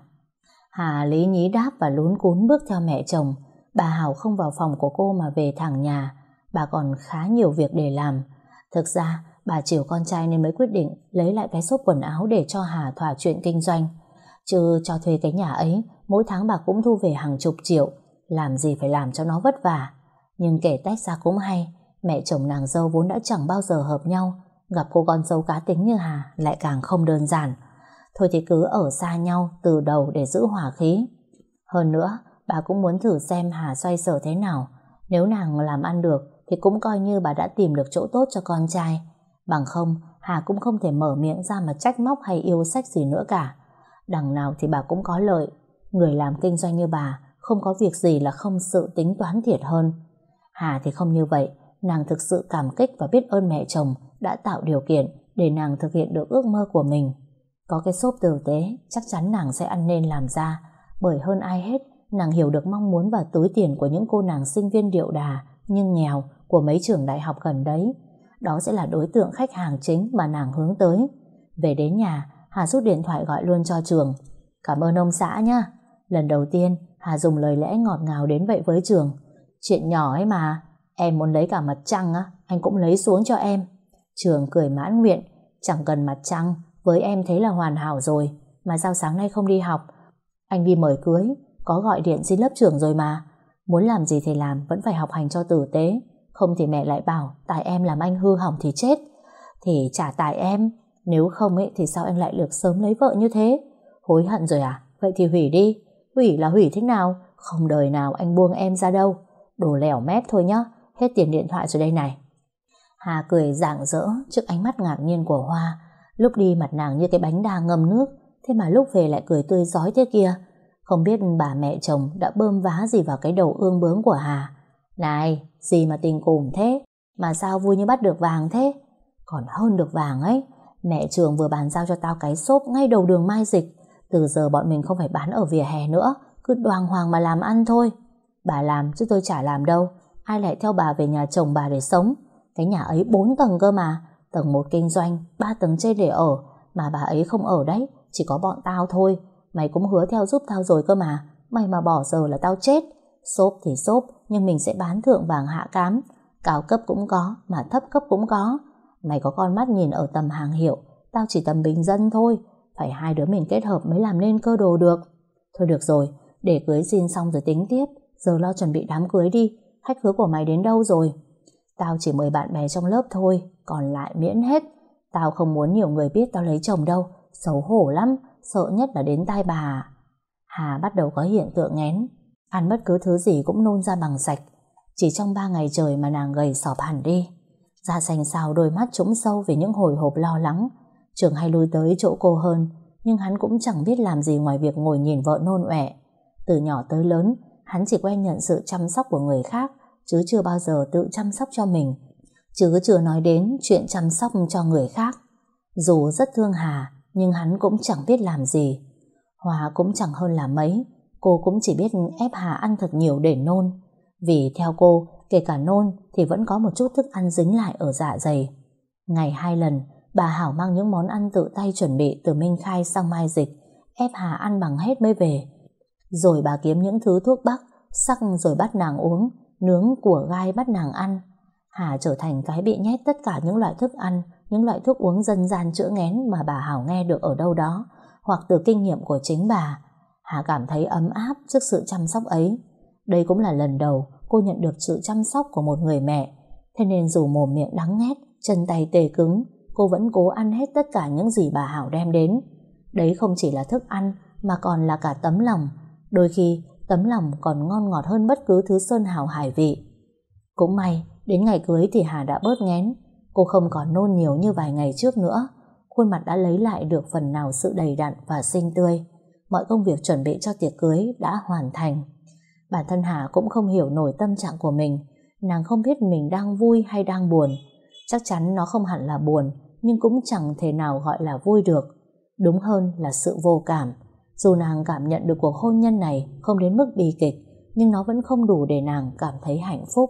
Hà lý nhí đáp và lún cún bước theo mẹ chồng. Bà Hảo không vào phòng của cô mà về thẳng nhà. Bà còn khá nhiều việc để làm. Thực ra bà chiều con trai nên mới quyết định lấy lại cái shop quần áo để cho Hà thỏa chuyện kinh doanh. Chứ cho thuê cái nhà ấy, mỗi tháng bà cũng thu về hàng chục triệu. Làm gì phải làm cho nó vất vả. Nhưng kể tách ra cũng hay, mẹ chồng nàng dâu vốn đã chẳng bao giờ hợp nhau, gặp cô con dâu cá tính như Hà lại càng không đơn giản. Thôi thì cứ ở xa nhau từ đầu để giữ hòa khí. Hơn nữa, bà cũng muốn thử xem Hà xoay sở thế nào. Nếu nàng làm ăn được thì cũng coi như bà đã tìm được chỗ tốt cho con trai. Bằng không, Hà cũng không thể mở miệng ra mà trách móc hay yêu sách gì nữa cả. Đằng nào thì bà cũng có lợi. Người làm kinh doanh như bà không có việc gì là không sự tính toán thiệt hơn. Hà thì không như vậy. Nàng thực sự cảm kích và biết ơn mẹ chồng đã tạo điều kiện để nàng thực hiện được ước mơ của mình. Có cái shop tử tế, chắc chắn nàng sẽ ăn nên làm ra. Bởi hơn ai hết, nàng hiểu được mong muốn và túi tiền của những cô nàng sinh viên điệu đà nhưng nghèo của mấy trường đại học gần đấy. Đó sẽ là đối tượng khách hàng chính mà nàng hướng tới. Về đến nhà, Hà rút điện thoại gọi luôn cho Trường. Cảm ơn ông xã nhá. Lần đầu tiên, Hà dùng lời lẽ ngọt ngào đến vậy với Trường. Chuyện nhỏ ấy mà, em muốn lấy cả mặt trăng á, anh cũng lấy xuống cho em. Trường cười mãn nguyện. Chẳng cần mặt trăng, với em thế là hoàn hảo rồi. Mà sao sáng nay không đi học? Anh đi mời cưới, có gọi điện xin lớp trưởng rồi mà. Muốn làm gì thì làm, vẫn phải học hành cho tử tế. Không thì mẹ lại bảo tại em làm anh hư hỏng thì chết. Thì chả tại em. Nếu không ấy thì sao anh lại được sớm lấy vợ như thế? Hối hận rồi à? Vậy thì hủy đi. Hủy là hủy thế nào? Không đời nào anh buông em ra đâu. Đồ lẻo mép thôi nhá. Hết tiền điện thoại rồi đây này. Hà cười rạng rỡ trước ánh mắt ngạc nhiên của Hoa. Lúc đi mặt nàng như cái bánh đa ngâm nước, thế mà lúc về lại cười tươi rói thế kia. Không biết bà mẹ chồng đã bơm vá gì vào cái đầu ương bướng của Hà. Này, gì mà tình cùm thế? Mà sao vui như bắt được vàng thế? Còn hơn được vàng ấy. Mẹ Trường vừa bàn giao cho tao cái shop ngay đầu đường Mai Dịch. Từ giờ bọn mình không phải bán ở vỉa hè nữa, cứ đoàng hoàng mà làm ăn thôi. Bà làm chứ tôi chả làm đâu. Ai lại theo bà về nhà chồng bà để sống? Cái nhà ấy 4 tầng cơ mà. Tầng 1 kinh doanh, 3 tầng trên để ở. Mà bà ấy không ở đấy, chỉ có bọn tao thôi. Mày cũng hứa theo giúp tao rồi cơ mà. Mày mà bỏ giờ là tao chết. Shop thì shop, nhưng mình sẽ bán thượng vàng hạ cám. Cao cấp cũng có, mà thấp cấp cũng có. Mày có con mắt nhìn ở tầm hàng hiệu, tao chỉ tầm bình dân thôi. Phải hai đứa mình kết hợp mới làm nên cơ đồ được. Thôi được rồi, để cưới xin xong rồi tính tiếp. Giờ lo chuẩn bị đám cưới đi. Khách khứa của mày đến đâu rồi? Tao chỉ mời bạn bè trong lớp thôi, còn lại miễn hết. Tao không muốn nhiều người biết tao lấy chồng đâu. Xấu hổ lắm, sợ nhất là đến tai bà. Hà bắt đầu có hiện tượng nghén. Ăn bất cứ thứ gì cũng nôn ra bằng sạch. Chỉ trong 3 ngày trời mà nàng gầy sọp hẳn đi. Da xanh xao, đôi mắt trũng sâu vì những hồi hộp lo lắng. Trường hay lui tới chỗ cô hơn, nhưng hắn cũng chẳng biết làm gì ngoài việc ngồi nhìn vợ nôn ọe. Từ nhỏ tới lớn, hắn chỉ quen nhận sự chăm sóc của người khác, chứ chưa bao giờ tự chăm sóc cho mình. Chứ chưa nói đến chuyện chăm sóc cho người khác. Dù rất thương Hà, nhưng hắn cũng chẳng biết làm gì. Hoa cũng chẳng hơn là mấy, cô cũng chỉ biết ép Hà ăn thật nhiều để nôn. Vì theo cô, kể cả nôn thì vẫn có một chút thức ăn dính lại ở dạ dày. Ngày 2 lần, bà Hảo mang những món ăn tự tay chuẩn bị từ Minh Khai sang Mai Dịch, ép Hà ăn bằng hết mới về. Rồi bà kiếm những thứ thuốc bắc, sắc rồi bắt nàng uống, nướng của gai bắt nàng ăn. Hà trở thành cái bị nhét tất cả những loại thức ăn, những loại thuốc uống dân gian chữa nghén mà bà Hảo nghe được ở đâu đó, hoặc từ kinh nghiệm của chính bà. Hà cảm thấy ấm áp trước sự chăm sóc ấy. Đây cũng là lần đầu cô nhận được sự chăm sóc của một người mẹ. Thế nên dù mồm miệng đắng nghét, chân tay tê cứng, cô vẫn cố ăn hết tất cả những gì bà Hảo đem đến. Đấy không chỉ là thức ăn mà còn là cả tấm lòng. Đôi khi tấm lòng còn ngon ngọt hơn bất cứ thứ sơn hào hải vị. Cũng may đến ngày cưới thì Hà đã bớt nghén. Cô không còn nôn nhiều như vài ngày trước nữa. Khuôn mặt đã lấy lại được phần nào sự đầy đặn và xinh tươi. Mọi công việc chuẩn bị cho tiệc cưới đã hoàn thành. Bản thân Hà cũng không hiểu nổi tâm trạng của mình. Nàng không biết mình đang vui hay đang buồn. Chắc chắn nó không hẳn là buồn, nhưng cũng chẳng thể nào gọi là vui được. Đúng hơn là sự vô cảm. Dù nàng cảm nhận được cuộc hôn nhân này không đến mức bi kịch, nhưng nó vẫn không đủ để nàng cảm thấy hạnh phúc.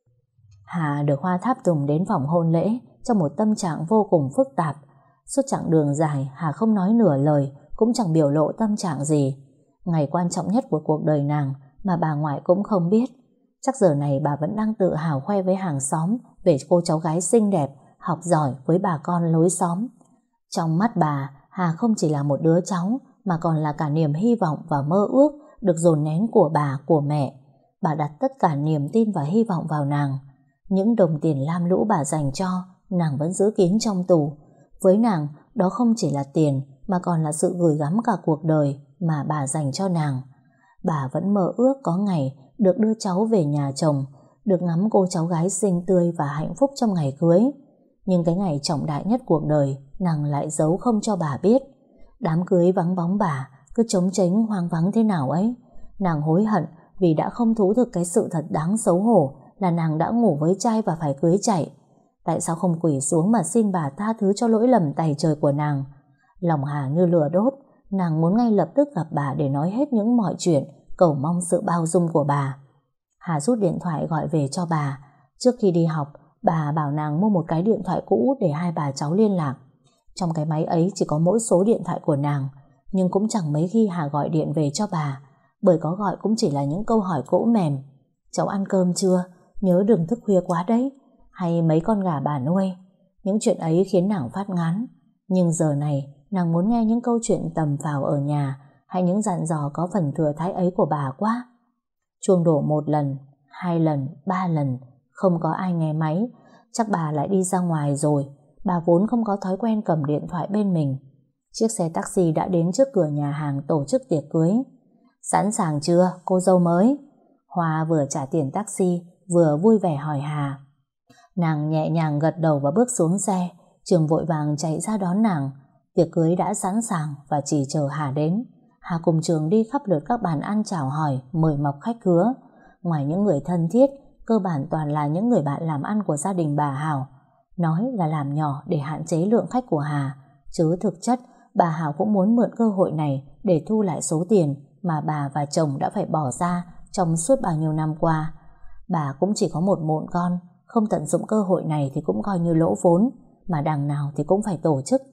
Hà được Hoa tháp tùng đến phòng hôn lễ trong một tâm trạng vô cùng phức tạp. Suốt chặng đường dài, Hà không nói nửa lời, cũng chẳng biểu lộ tâm trạng gì. Ngày quan trọng nhất của cuộc đời nàng mà bà ngoại cũng không biết. Chắc giờ này bà vẫn đang tự hào khoe với hàng xóm về cô cháu gái xinh đẹp, học giỏi với bà con lối xóm. Trong mắt bà, Hà không chỉ là một đứa cháu mà còn là cả niềm hy vọng và mơ ước được dồn nén của bà, của mẹ. Bà đặt tất cả niềm tin và hy vọng vào nàng. Những đồng tiền lam lũ bà dành cho, nàng vẫn giữ kín trong tủ. Với nàng, đó không chỉ là tiền mà còn là sự gửi gắm cả cuộc đời mà bà dành cho nàng. Bà vẫn mơ ước có ngày được đưa cháu về nhà chồng, được ngắm cô cháu gái xinh tươi và hạnh phúc trong ngày cưới. Nhưng cái ngày trọng đại nhất cuộc đời, nàng lại giấu không cho bà biết. Đám cưới vắng bóng bà, cứ trống tránh hoang vắng thế nào ấy. Nàng hối hận vì đã không thú thực cái sự thật đáng xấu hổ là nàng đã ngủ với trai và phải cưới chạy. Tại sao không quỳ xuống mà xin bà tha thứ cho lỗi lầm tày trời của nàng? Lòng Hà như lửa đốt, nàng muốn ngay lập tức gặp bà để nói hết những mọi chuyện, cầu mong sự bao dung của bà. Hà rút điện thoại gọi về cho bà. Trước khi đi học, bà bảo nàng mua một cái điện thoại cũ để hai bà cháu liên lạc. Trong cái máy ấy chỉ có mỗi số điện thoại của nàng, nhưng cũng chẳng mấy khi Hà gọi điện về cho bà, bởi có gọi cũng chỉ là những câu hỏi cỗ mềm. Cháu ăn cơm chưa? Nhớ đừng thức khuya quá đấy. Hay mấy con gà bà nuôi? Những chuyện ấy khiến nàng phát ngán. Nhưng giờ này nàng muốn nghe những câu chuyện tầm phào ở nhà, hay những dặn dò có phần thừa thãi ấy của bà quá. Chuông đổ 1 lần, 2 lần, 3 lần, không có ai nghe máy. Chắc bà lại đi ra ngoài rồi. Bà vốn không có thói quen cầm điện thoại bên mình. Chiếc xe taxi đã đến trước cửa nhà hàng tổ chức tiệc cưới. Sẵn sàng chưa, cô dâu mới? Hoa vừa trả tiền taxi, vừa vui vẻ hỏi Hà. Nàng nhẹ nhàng gật đầu và bước xuống xe. Trường vội vàng chạy ra đón nàng. Tiệc cưới đã sẵn sàng và chỉ chờ Hà đến. Hà cùng Trường đi khắp lượt các bàn ăn chào hỏi, mời mọc khách khứa. Ngoài những người thân thiết, cơ bản toàn là những người bạn làm ăn của gia đình bà Hảo. Nói là làm nhỏ để hạn chế lượng khách của Hà, chứ thực chất bà Hảo cũng muốn mượn cơ hội này để thu lại số tiền mà bà và chồng đã phải bỏ ra trong suốt bao nhiêu năm qua. Bà cũng chỉ có một mụn con, không tận dụng cơ hội này thì cũng coi như lỗ vốn, mà đằng nào thì cũng phải tổ chức.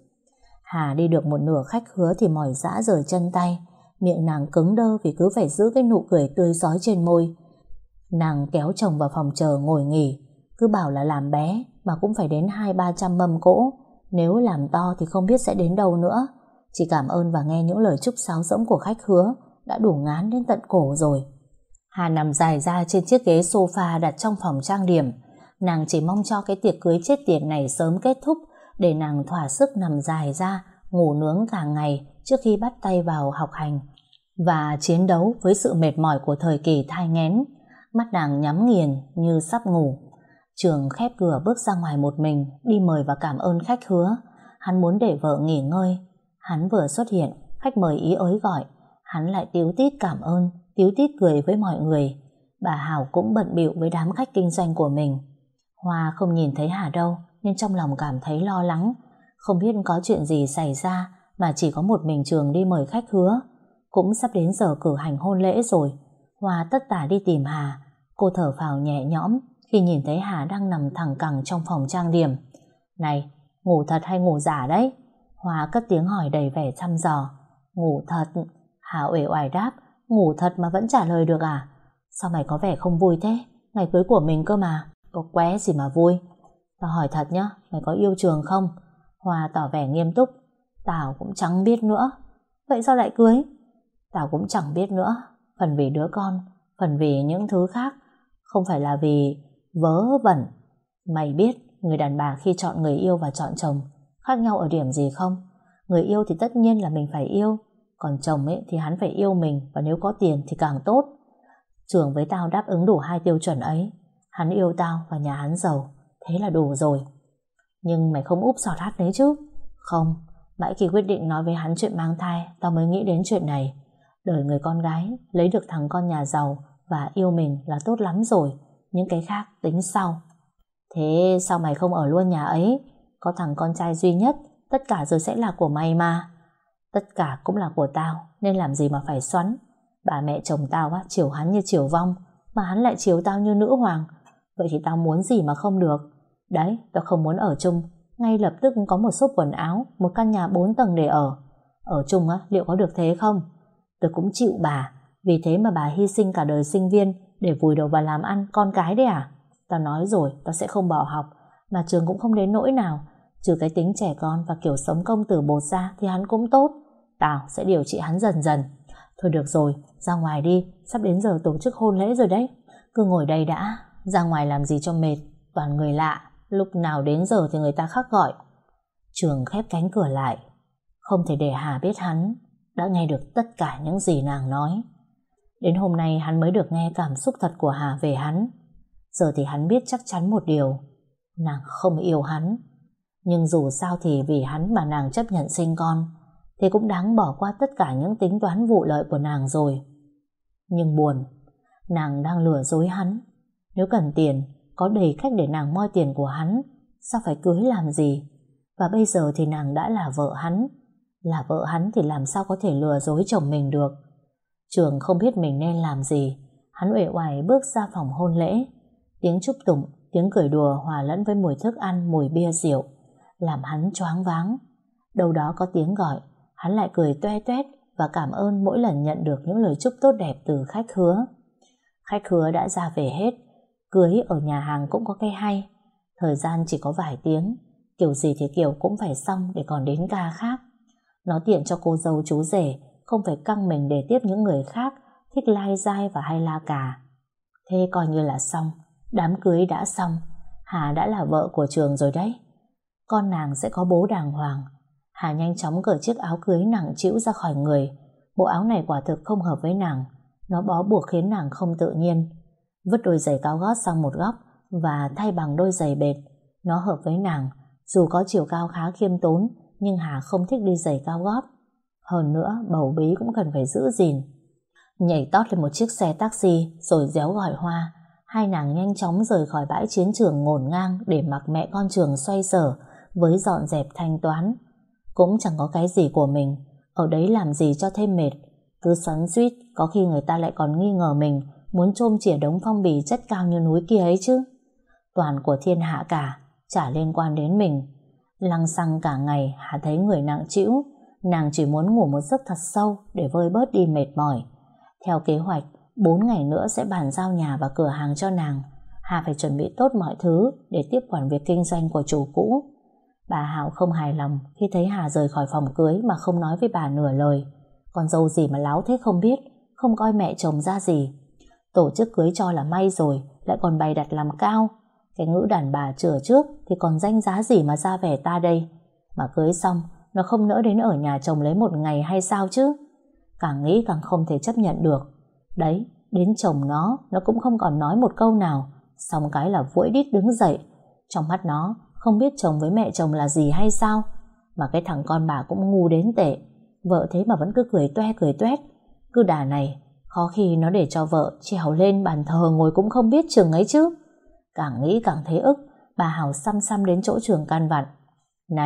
Hà đi được một nửa khách khứa thì mỏi rã rời chân tay. Miệng nàng cứng đơ vì cứ phải giữ cái nụ cười tươi rói trên môi. Nàng kéo chồng vào phòng chờ ngồi nghỉ. Cứ bảo là làm bé mà cũng phải đến 200-300 mâm cỗ. Nếu làm to thì không biết sẽ đến đâu nữa. Chỉ cảm ơn và nghe những lời chúc sáo rỗng của khách khứa đã đủ ngán đến tận cổ rồi. Hà nằm dài ra trên chiếc ghế sofa đặt trong phòng trang điểm. Nàng chỉ mong cho cái tiệc cưới chết tiệt này sớm kết thúc để nàng thỏa sức nằm dài ra, ngủ nướng cả ngày trước khi bắt tay vào học hành và chiến đấu với sự mệt mỏi của thời kỳ thai nghén. Mắt nàng nhắm nghiền như sắp ngủ. Trường khép cửa bước ra ngoài một mình, đi mời và cảm ơn khách hứa. Hắn muốn để vợ nghỉ ngơi. Hắn vừa xuất hiện, khách mời ý ới gọi. Hắn lại tíu tít cảm ơn, tíu tít cười với mọi người. Bà Hảo cũng bận bịu với đám khách kinh doanh của mình. Hoa không nhìn thấy Hà đâu, nên trong lòng cảm thấy lo lắng. Không biết có chuyện gì xảy ra mà chỉ có một mình Trường đi mời khách hứa. Cũng sắp đến giờ cử hành hôn lễ rồi. Hoa tất tả đi tìm Hà. Cô thở phào nhẹ nhõm khi nhìn thấy Hà đang nằm thẳng cẳng trong phòng trang điểm. Này, ngủ thật hay ngủ giả đấy? Hoa cất tiếng hỏi đầy vẻ thăm dò. Ngủ thật. Hà uể oải đáp. Ngủ thật mà vẫn trả lời được à? Sao mày có vẻ không vui thế? Ngày cưới của mình cơ mà. Có qué gì mà vui? Tao hỏi thật nhá, mày có yêu Trường không? Hoa tỏ vẻ nghiêm túc. Tao cũng chẳng biết nữa. Vậy sao lại cưới? Tao cũng chẳng biết nữa. Phần vì đứa con, phần vì những thứ khác. Không phải là vì vớ vẩn. Mày biết người đàn bà khi chọn người yêu và chọn chồng khác nhau ở điểm gì không? Người yêu thì tất nhiên là mình phải yêu. Còn chồng ấy thì hắn phải yêu mình. Và nếu có tiền thì càng tốt. Trường với tao đáp ứng đủ hai tiêu chuẩn ấy. Hắn yêu tao và nhà hắn giàu. Thế là đủ rồi. Nhưng mày không úp sọt hát đấy chứ? Không, mãi khi quyết định nói với hắn chuyện mang thai, tao mới nghĩ đến chuyện này. Đời người con gái lấy được thằng con nhà giàu và yêu mình là tốt lắm rồi. Những cái khác tính sau. Thế sao mày không ở luôn nhà ấy? Có thằng con trai duy nhất, tất cả rồi sẽ là của mày mà. Tất cả cũng là của tao, nên làm gì mà phải xoắn. Bà mẹ chồng tao á, chiều hắn như chiều vong, mà hắn lại chiều tao như nữ hoàng. Vậy thì tao muốn gì mà không được? Đấy, tao không muốn ở chung. Ngay lập tức có một xốp quần áo, một căn nhà 4 tầng để ở. Ở chung á, liệu có được thế không? Tôi cũng chịu bà. Vì thế mà bà hy sinh cả đời sinh viên để vùi đầu vào làm ăn con cái đấy à? Tao nói rồi, tao sẽ không bỏ học. Mà Trường cũng không đến nỗi nào. Trừ cái tính trẻ con và kiểu sống công tử bột ra thì hắn cũng tốt. Tao sẽ điều trị hắn dần dần. Thôi được rồi, ra ngoài đi. Sắp đến giờ tổ chức hôn lễ rồi đấy. Cứ ngồi đây đã. Ra ngoài làm gì cho mệt. Toàn người lạ. Lúc nào đến giờ thì người ta khác gọi. Trường khép cánh cửa lại. Không thể để Hà biết hắn đã nghe được tất cả những gì nàng nói. Đến hôm nay hắn mới được nghe cảm xúc thật của Hà về hắn. Giờ thì hắn biết chắc chắn một điều. Nàng không yêu hắn. Nhưng dù sao thì vì hắn mà nàng chấp nhận sinh con thì cũng đáng bỏ qua tất cả những tính toán vụ lợi của nàng rồi. Nhưng buồn, nàng đang lừa dối hắn. Nếu cần tiền, có đầy cách để nàng moi tiền của hắn. Sao phải cưới làm gì? Và bây giờ thì nàng đã là vợ hắn. Là vợ hắn thì làm sao có thể lừa dối chồng mình được? Trường không biết mình nên làm gì. Hắn uể oải bước ra phòng hôn lễ. Tiếng chúc tụng, tiếng cười đùa hòa lẫn với mùi thức ăn, mùi bia rượu làm hắn choáng váng. Đâu đó có tiếng gọi, hắn lại cười toe toét và cảm ơn mỗi lần nhận được những lời chúc tốt đẹp từ khách hứa. Khách hứa đã ra về hết. Cưới ở nhà hàng cũng có cái hay. Thời gian chỉ có vài tiếng. Kiểu gì thì kiểu cũng phải xong để còn đến ca khác. Nó tiện cho cô dâu chú rể không phải căng mình để tiếp những người khác thích lai dai và hay la cà. Thế coi như là xong. Đám cưới đã xong. Hà đã là vợ của Trường rồi đấy. Con nàng sẽ có bố đàng hoàng. Hà nhanh chóng cởi chiếc áo cưới nặng trĩu ra khỏi người. Bộ áo này quả thực không hợp với nàng. Nó bó buộc khiến nàng không tự nhiên. Vứt đôi giày cao gót sang một góc và thay bằng đôi giày bệt. Nó hợp với nàng. Dù có chiều cao khá khiêm tốn, nhưng Hà không thích đi giày cao gót. Hơn nữa, bầu bí cũng cần phải giữ gìn. Nhảy tót lên một chiếc xe taxi rồi réo gọi Hoa. Hai nàng nhanh chóng rời khỏi bãi chiến trường ngổn ngang để mặc mẹ con Trường xoay sở với dọn dẹp thanh toán. Cũng chẳng có cái gì của mình, ở đấy làm gì cho thêm mệt. Cứ xoắn xuýt, có khi người ta lại còn nghi ngờ mình muốn chôm chỉa đống phong bì chất cao như núi kia ấy chứ. Toàn của thiên hạ cả, chả liên quan đến mình. Lăng xăng cả ngày, Hà thấy người nặng trĩu. Nàng chỉ muốn ngủ một giấc thật sâu để vơi bớt đi mệt mỏi. Theo kế hoạch, 4 ngày nữa sẽ bàn giao nhà và cửa hàng cho nàng. Hà phải chuẩn bị tốt mọi thứ để tiếp quản việc kinh doanh của chủ cũ. Bà Hảo không hài lòng khi thấy Hà rời khỏi phòng cưới mà không nói với bà nửa lời. Con dâu gì mà láo thế không biết, không coi mẹ chồng ra gì. Tổ chức cưới cho là may rồi, lại còn bày đặt làm cao. Cái ngữ đàn bà chửa trước thì còn danh giá gì mà ra vẻ ta đây. Mà cưới xong, nó không nỡ đến ở nhà chồng lấy một ngày hay sao chứ. Càng nghĩ càng không thể chấp nhận được. Đấy, đến chồng nó cũng không còn nói một câu nào. Xong cái là vũi đít đứng dậy. Trong mắt nó không biết chồng với mẹ chồng là gì hay sao. Mà cái thằng con bà cũng ngu đến tệ. Vợ thế mà vẫn cứ cười toét. Cứ đà này, khó khi nó để cho vợ trèo lên bàn thờ ngồi cũng không biết chừng ấy chứ. Càng nghĩ càng thấy ức. Bà Hảo xăm xăm đến chỗ Trường can vặn. Này,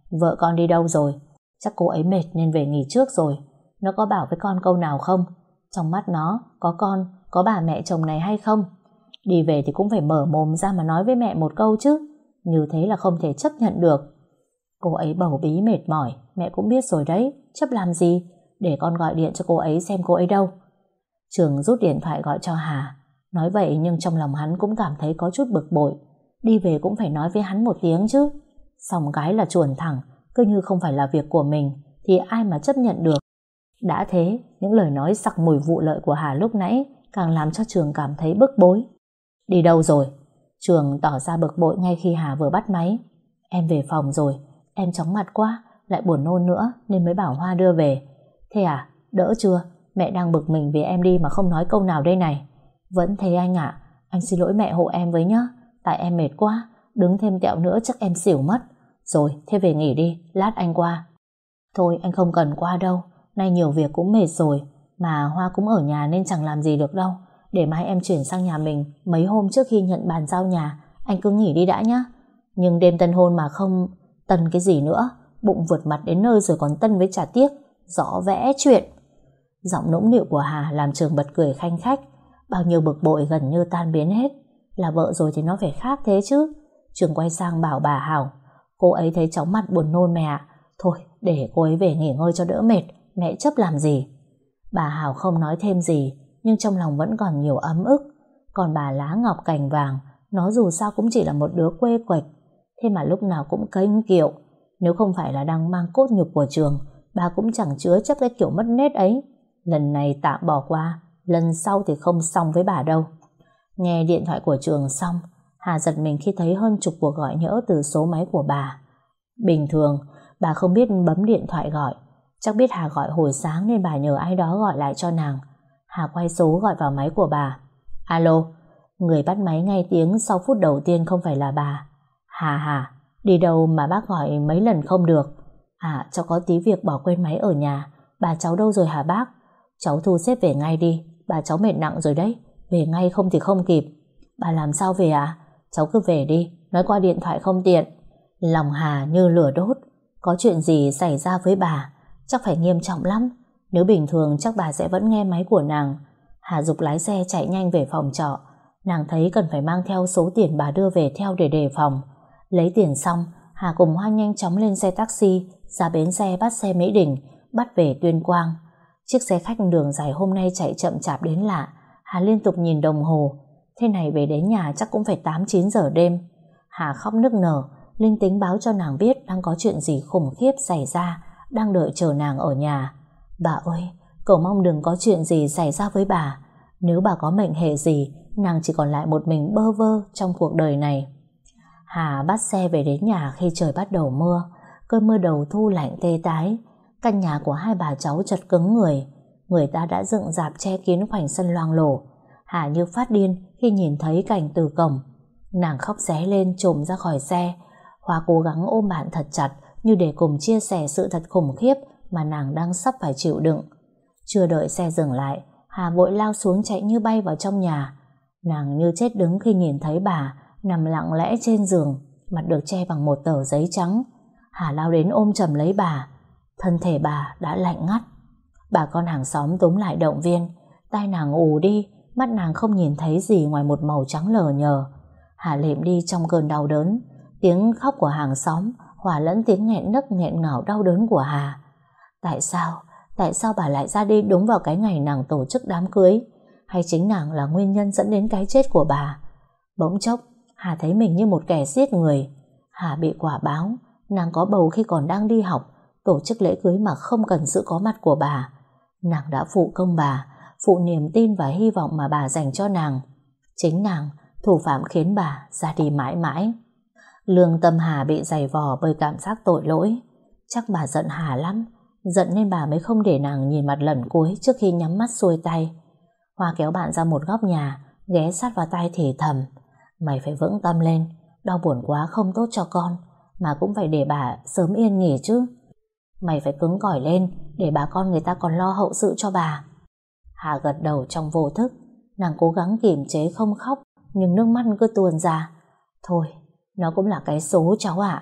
Vợ con đi đâu rồi? Chắc cô ấy mệt nên về nghỉ trước rồi. Nó có bảo với con câu nào không? Trong mắt nó, có con, có bà mẹ chồng này hay không? Đi về thì cũng phải mở mồm ra mà nói với mẹ một câu chứ. Như thế là không thể chấp nhận được. Cô ấy bầu bí mệt mỏi, mẹ cũng biết rồi đấy, chấp làm gì? Để con gọi điện cho cô ấy xem cô ấy đâu. Trường rút điện thoại gọi cho Hà. Nói vậy nhưng trong lòng hắn cũng cảm thấy có chút bực bội. Đi về cũng phải nói với hắn một tiếng chứ. Xong gái là chuồn thẳng, cứ như không phải là việc của mình thì ai mà chấp nhận được. Đã thế, những lời nói sặc mùi vụ lợi của Hà lúc nãy càng làm cho Trường cảm thấy bức bối. Đi đâu rồi? Trường tỏ ra bực bội ngay khi Hà vừa bắt máy. Em về phòng rồi, em chóng mặt quá, lại buồn nôn nữa nên mới bảo Hoa đưa về. Thế à, đỡ chưa? Mẹ đang bực mình vì em đi mà không nói câu nào đây này. Vẫn thế anh ạ, anh xin lỗi mẹ hộ em với nhá. Tại em mệt quá, đứng thêm tẹo nữa chắc em xỉu mất. Rồi, thế về nghỉ đi, lát anh qua. Thôi anh không cần qua đâu, nay nhiều việc cũng mệt rồi. Mà Hoa cũng ở nhà nên chẳng làm gì được đâu. Để mai em chuyển sang nhà mình mấy hôm trước khi nhận bàn giao nhà. Anh cứ nghỉ đi đã nhá. Nhưng đêm tân hôn mà không... Tân cái gì nữa? Bụng vượt mặt đến nơi rồi còn tân với chả tiếc. Rõ vẽ chuyện. Giọng nũng nịu của Hà làm Trường bật cười khanh khách. Bao nhiêu bực bội gần như tan biến hết. Là vợ rồi thì nó phải khác thế chứ. Trường quay sang bảo bà Hảo. Cô ấy thấy chóng mặt buồn nôn mẹ ạ. Thôi để cô ấy về nghỉ ngơi cho đỡ mệt. Mẹ chấp làm gì? Bà Hảo không nói thêm gì, nhưng trong lòng vẫn còn nhiều ấm ức. Còn bà Lá Ngọc Cành Vàng, nó dù sao cũng chỉ là một đứa quê quạch, thế mà lúc nào cũng kênh kiệu. Nếu không phải là đang mang cốt nhục của Trường, bà cũng chẳng chứa chấp cái kiểu mất nết ấy. Lần này tạm bỏ qua, lần sau thì không xong với bà đâu. Nghe điện thoại của Trường xong, Hà giật mình khi thấy hơn chục cuộc gọi nhỡ từ số máy của bà. Bình thường, bà không biết bấm điện thoại gọi. Chắc biết Hà gọi hồi sáng nên bà nhờ ai đó gọi lại cho nàng. Hà quay số gọi vào máy của bà. Alo, người bắt máy ngay tiếng sau phút đầu tiên không phải là bà. Hà, đi đâu mà bác gọi mấy lần không được? À, cháu có tí việc bỏ quên máy ở nhà. Bà cháu đâu rồi hả bác? Cháu thu xếp về ngay đi, bà cháu mệt nặng rồi đấy. Về ngay không thì không kịp. Bà làm sao về à? Cháu cứ về đi, nói qua điện thoại không tiện. Lòng Hà như lửa đốt. Có chuyện gì xảy ra với bà? Chắc phải nghiêm trọng lắm. Nếu bình thường chắc bà sẽ vẫn nghe máy của nàng. Hà giục lái xe chạy nhanh về phòng trọ. Nàng thấy cần phải mang theo số tiền bà đưa về theo để đề phòng. Lấy tiền xong, Hà cùng Hoa nhanh chóng lên xe taxi ra bến xe bắt xe Mỹ Đình, bắt về Tuyên Quang. Chiếc xe khách đường dài hôm nay chạy chậm chạp đến lạ. Hà liên tục nhìn đồng hồ. Thế này về đến nhà chắc cũng phải 8-9 giờ đêm. Hà khóc nức nở, linh tính báo cho nàng biết đang có chuyện gì khủng khiếp xảy ra, đang đợi chờ nàng ở nhà. Bà ơi, cầu mong đừng có chuyện gì xảy ra với bà. Nếu bà có mệnh hệ gì, nàng chỉ còn lại một mình bơ vơ trong cuộc đời này. Hà bắt xe về đến nhà khi trời bắt đầu mưa. Cơn mưa đầu thu lạnh tê tái. Căn nhà của hai bà cháu chật cứng người. Người ta đã dựng rạp che kín khoảnh sân loang lổ. Hà như phát điên khi nhìn thấy cảnh từ cổng. Nàng khóc ré lên trồm ra khỏi xe. Hoa cố gắng ôm bạn thật chặt như để cùng chia sẻ sự thật khủng khiếp mà nàng đang sắp phải chịu đựng. Chưa đợi xe dừng lại, Hà vội lao xuống chạy như bay vào trong nhà. Nàng như chết đứng khi nhìn thấy bà nằm lặng lẽ trên giường, mặt được che bằng một tờ giấy trắng. Hà lao đến ôm chầm lấy bà. Thân thể bà đã lạnh ngắt. Bà con hàng xóm túm lại động viên. Tai nàng ù đi, mắt nàng không nhìn thấy gì ngoài một màu trắng lờ nhờ. Hà lệm đi trong cơn đau đớn. Tiếng khóc của hàng xóm hòa lẫn tiếng nghẹn nấc nghẹn ngào đau đớn của Hà. Tại sao bà lại ra đi đúng vào cái ngày nàng tổ chức đám cưới? Hay chính nàng là nguyên nhân dẫn đến cái chết của bà? Bỗng chốc, Hà thấy mình như một kẻ giết người. Hà bị quả báo. Nàng có bầu khi còn đang đi học, tổ chức lễ cưới mà không cần sự có mặt của bà. Nàng đã phụ công bà, phụ niềm tin và hy vọng mà bà dành cho nàng. Chính nàng, thủ phạm khiến bà ra đi mãi mãi. Lương tâm Hà bị giày vò bởi cảm giác tội lỗi. Chắc bà giận Hà lắm, giận nên bà mới không để nàng nhìn mặt lần cuối trước khi nhắm mắt xuôi tay. Hoa kéo bạn ra một góc nhà, ghé sát vào tai thì thầm. Mày phải vững tâm lên, đau buồn quá không tốt cho con, mà cũng phải để bà sớm yên nghỉ chứ. Mày phải cứng cỏi lên, để bà con người ta còn lo hậu sự cho bà. Hà gật đầu trong vô thức. Nàng cố gắng kiềm chế không khóc, nhưng nước mắt cứ tuôn ra. Thôi, nó cũng là cái số cháu ạ.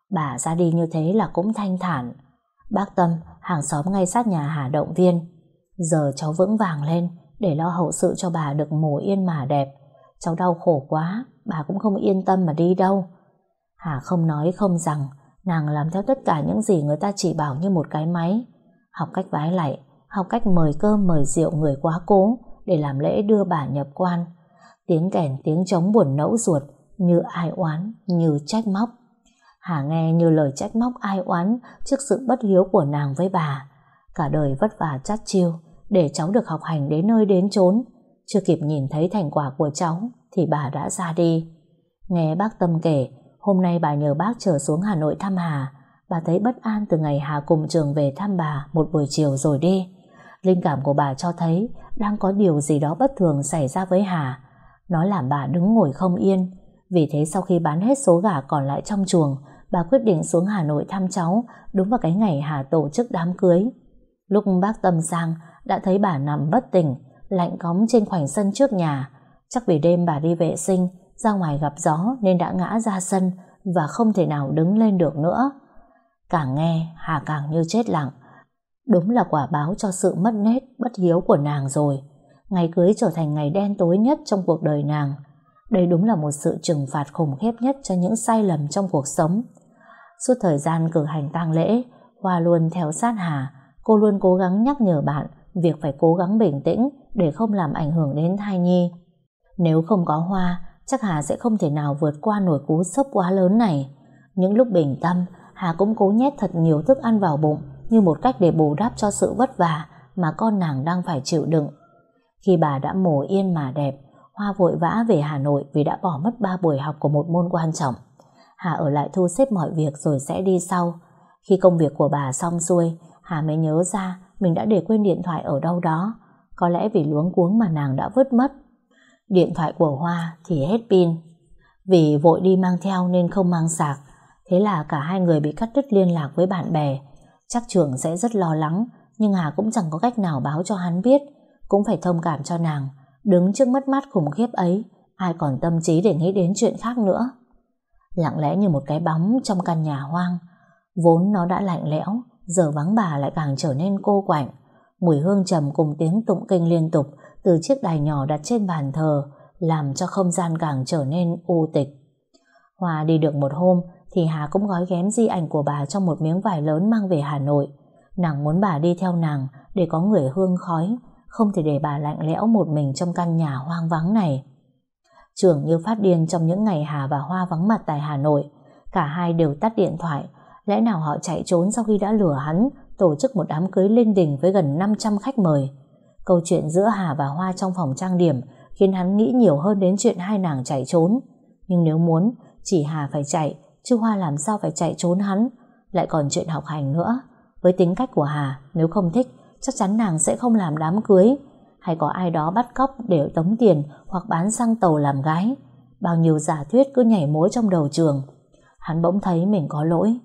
Bà ra đi như thế là cũng thanh thản. Bác Tâm, hàng xóm ngay sát nhà Hà động viên: giờ cháu vững vàng lên để lo hậu sự cho bà được mồ yên mà đẹp. Cháu đau khổ quá, bà cũng không yên tâm mà đi đâu. Hà không nói không rằng, nàng làm theo tất cả những gì người ta chỉ bảo như một cái máy. Học cách vái lạy, học cách mời cơm mời rượu người quá cố để làm lễ đưa bà nhập quan. Tiếng kèn tiếng trống buồn nẫu ruột, như ai oán, như trách móc. Hà nghe như lời trách móc ai oán trước sự bất hiếu của nàng với bà. Cả đời vất vả chắt chiu để cháu được học hành đến nơi đến chốn, chưa kịp nhìn thấy thành quả của cháu thì bà đã ra đi. Nghe bác Tâm kể, hôm nay bà nhờ bác trở xuống Hà Nội thăm Hà. Bà thấy bất an từ ngày Hà cùng Trường về thăm bà một buổi chiều rồi đi. Linh cảm của bà cho thấy đang có điều gì đó bất thường xảy ra với Hà. Nó làm bà đứng ngồi không yên. Vì thế sau khi bán hết số gà còn lại trong chuồng, bà quyết định xuống Hà Nội thăm cháu đúng vào cái ngày Hà tổ chức đám cưới. Lúc bác Tâm sang đã thấy bà nằm bất tỉnh, lạnh cóng trên khoảnh sân trước nhà. Chắc vì đêm bà đi vệ sinh, ra ngoài gặp gió nên đã ngã ra sân và không thể nào đứng lên được nữa. Càng nghe Hà càng như chết lặng. Đúng là quả báo cho sự mất nết, bất hiếu của nàng rồi. Ngày cưới trở thành ngày đen tối nhất trong cuộc đời nàng. Đây đúng là một sự trừng phạt khủng khiếp nhất cho những sai lầm trong cuộc sống. Suốt thời gian cử hành tang lễ, Hoa luôn theo sát Hà. Cô luôn cố gắng nhắc nhở bạn việc phải cố gắng bình tĩnh để không làm ảnh hưởng đến thai nhi. Nếu không có Hoa, chắc Hà sẽ không thể nào vượt qua nổi cú sốc quá lớn này. Những lúc bình tâm, Hà cũng cố nhét thật nhiều thức ăn vào bụng như một cách để bù đắp cho sự vất vả mà con nàng đang phải chịu đựng. Khi bà đã mồ yên mà đẹp, Hoa vội vã về Hà Nội vì đã bỏ mất 3 buổi học của một môn quan trọng. Hà ở lại thu xếp mọi việc rồi sẽ đi sau. Khi công việc của bà xong xuôi, Hà mới nhớ ra mình đã để quên điện thoại ở đâu đó. Có lẽ vì luống cuống mà nàng đã vứt mất. Điện thoại của Hoa thì hết pin. Vì vội đi mang theo nên không mang sạc. Thế là cả hai người bị cắt đứt liên lạc với bạn bè. Chắc Trường sẽ rất lo lắng, nhưng Hà cũng chẳng có cách nào báo cho hắn biết. Cũng phải thông cảm cho nàng. Đứng trước mất mát khủng khiếp ấy, ai còn tâm trí để nghĩ đến chuyện khác nữa. Lặng lẽ như một cái bóng trong căn nhà hoang. Vốn nó đã lạnh lẽo, giờ vắng bà lại càng trở nên cô quạnh. Mùi hương trầm cùng tiếng tụng kinh liên tục từ chiếc đài nhỏ đặt trên bàn thờ làm cho không gian càng trở nên u tịch. Hoa đi được một hôm thì Hà cũng gói ghém di ảnh của bà trong một miếng vải lớn mang về Hà Nội. Nàng muốn bà đi theo nàng để có người hương khói, không thể để bà lạnh lẽo một mình trong căn nhà hoang vắng này. Trường như phát điên trong những ngày Hà và Hoa vắng mặt tại Hà Nội. Cả hai đều tắt điện thoại. Lẽ nào họ chạy trốn sau khi đã lừa hắn tổ chức một đám cưới linh đình với gần 500 khách mời. Câu chuyện giữa Hà và Hoa trong phòng trang điểm khiến hắn nghĩ nhiều hơn đến chuyện hai nàng chạy trốn. Nhưng nếu muốn, chỉ Hà phải chạy, chứ Hoa làm sao phải chạy trốn hắn. Lại còn chuyện học hành nữa. Với tính cách của Hà, nếu không thích, chắc chắn nàng sẽ không làm đám cưới. Hay có ai đó bắt cóc để tống tiền hoặc bán xăng tàu làm gái. Bao nhiêu giả thuyết cứ nhảy múa trong đầu Trường. Hắn bỗng thấy mình có lỗi.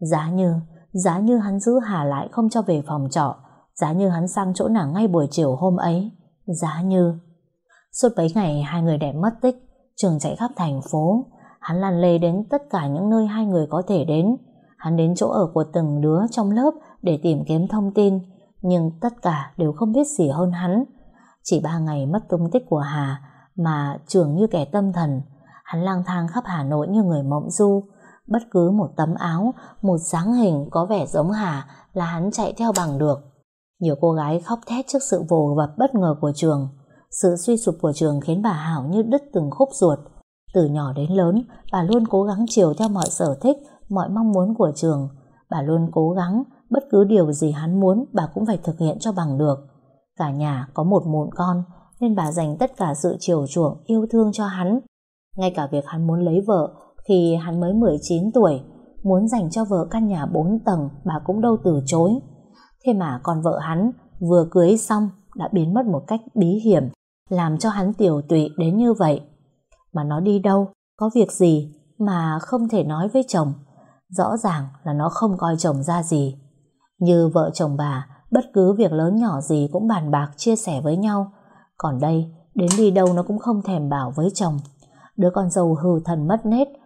Giá như hắn giữ Hà lại không cho về phòng trọ, giá như hắn sang chỗ nàng ngay buổi chiều hôm ấy, giá như... Suốt mấy ngày hai người đẹp mất tích, Trường chạy khắp thành phố. Hắn lăn lê đến tất cả những nơi hai người có thể đến. Hắn đến chỗ ở của từng đứa trong lớp để tìm kiếm thông tin, nhưng tất cả đều không biết gì hơn hắn. Chỉ 3 ngày mất tung tích của Hà mà Trường như kẻ tâm thần. Hắn lang thang khắp Hà Nội như người mộng du. Bất cứ một tấm áo, một dáng hình có vẻ giống Hà là hắn chạy theo bằng được. Nhiều cô gái khóc thét trước sự vồ vập bất ngờ của Trường. Sự suy sụp của Trường khiến bà Hảo như đứt từng khúc ruột. Từ nhỏ đến lớn, bà luôn cố gắng chiều theo mọi sở thích, mọi mong muốn của Trường. Bà luôn cố gắng, bất cứ điều gì hắn muốn bà cũng phải thực hiện cho bằng được. Cả nhà có một mụn con, nên bà dành tất cả sự chiều chuộng, yêu thương cho hắn. Ngay cả việc hắn muốn lấy vợ khi hắn mới 19 tuổi, muốn dành cho vợ căn nhà 4 tầng, bà cũng đâu từ chối. Thế mà con vợ hắn vừa cưới xong đã biến mất một cách bí hiểm, làm cho hắn tiều tụy đến như vậy. Mà nó đi đâu, có việc gì mà không thể nói với chồng. Rõ ràng là nó không coi chồng ra gì. Như vợ chồng bà, bất cứ việc lớn nhỏ gì cũng bàn bạc chia sẻ với nhau. Còn đây, đến đi đâu nó cũng không thèm bảo với chồng. Đứa con dâu hư thần mất nết,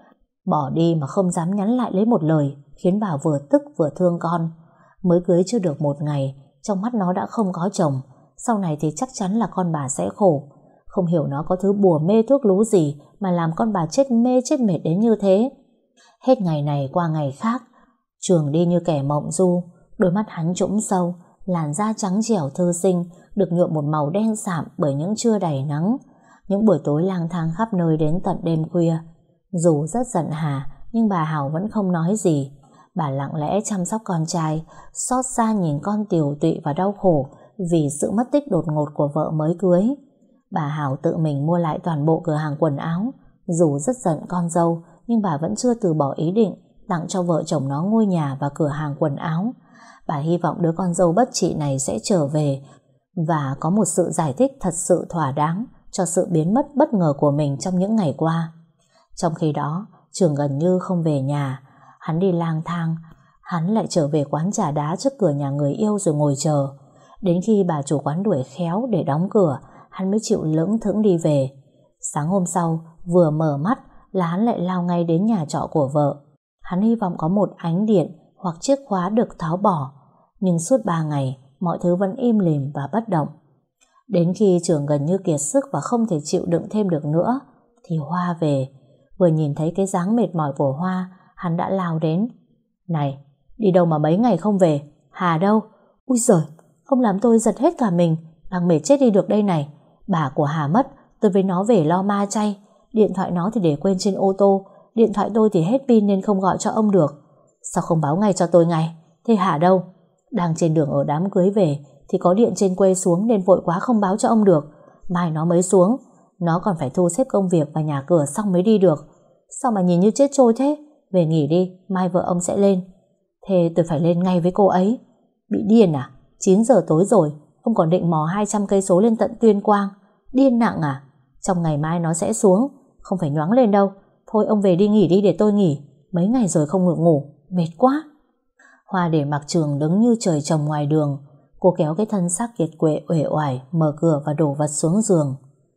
Bỏ đi mà không dám nhắn lại lấy một lời, khiến bà vừa tức vừa thương con. Mới cưới chưa được một ngày, trong mắt nó đã không có chồng, sau này thì chắc chắn là con bà sẽ khổ. Không hiểu nó có thứ bùa mê thuốc lú gì mà làm con bà chết mê chết mệt đến như thế. Hết ngày này qua ngày khác, Trường đi như kẻ mộng du. Đôi mắt hắn trũng sâu, làn da trắng trẻo thư sinh được nhuộm một màu đen sạm bởi những trưa đầy nắng, những buổi tối lang thang khắp nơi đến tận đêm khuya. Dù rất giận Hà, nhưng bà Hảo vẫn không nói gì. Bà lặng lẽ chăm sóc con trai, xót xa nhìn con tiều tụy và đau khổ vì sự mất tích đột ngột của vợ mới cưới. Bà Hảo tự mình mua lại toàn bộ cửa hàng quần áo. Dù rất giận con dâu, nhưng bà vẫn chưa từ bỏ ý định tặng cho vợ chồng nó ngôi nhà và cửa hàng quần áo. Bà hy vọng đứa con dâu bất trị này sẽ trở về và có một sự giải thích thật sự thỏa đáng cho sự biến mất bất ngờ của mình trong những ngày qua. Trong khi đó, Trường gần như không về nhà. Hắn đi lang thang, hắn lại trở về quán trà đá trước cửa nhà người yêu rồi ngồi chờ. Đến khi bà chủ quán đuổi khéo để đóng cửa, hắn mới chịu lững thững đi về. Sáng hôm sau, vừa mở mắt là hắn lại lao ngay đến nhà trọ của vợ. Hắn hy vọng có một ánh điện hoặc chiếc khóa được tháo bỏ, nhưng suốt 3 ngày mọi thứ vẫn im lìm và bất động. Đến khi Trường gần như kiệt sức và không thể chịu đựng thêm được nữa thì Hoa về. Vừa nhìn thấy cái dáng mệt mỏi của Hoa, hắn đã lao đến. Này, đi đâu mà mấy ngày không về? Hà đâu? Ui giời, ông làm tôi giật hết cả mình, đang mệt chết đi được đây này. Bà của Hà mất, tôi với nó về lo ma chay. Điện thoại nó thì để quên trên ô tô, điện thoại tôi thì hết pin nên không gọi cho ông được. Sao không báo ngay cho tôi ngay? Thế Hà đâu? Đang trên đường ở đám cưới về thì có điện trên quê xuống nên vội quá không báo cho ông được. Mai nó mới xuống, nó còn phải thu xếp công việc và nhà cửa xong mới đi được. Sao mà nhìn như chết trôi thế? Về nghỉ đi, mai vợ ông sẽ lên. Thế tôi phải lên ngay với cô ấy. Bị điên à? 9 giờ tối rồi, ông còn định mò 200 cây số lên tận Tuyên Quang. Điên nặng à? Trong ngày mai nó sẽ xuống, không phải nhoáng lên đâu. Thôi ông về đi nghỉ đi để tôi nghỉ. Mấy ngày rồi không được ngủ, mệt quá. Hoa để mặc Trường đứng như trời trồng ngoài đường. Cô kéo cái thân xác kiệt quệ uể oải, mở cửa và đổ vật xuống giường.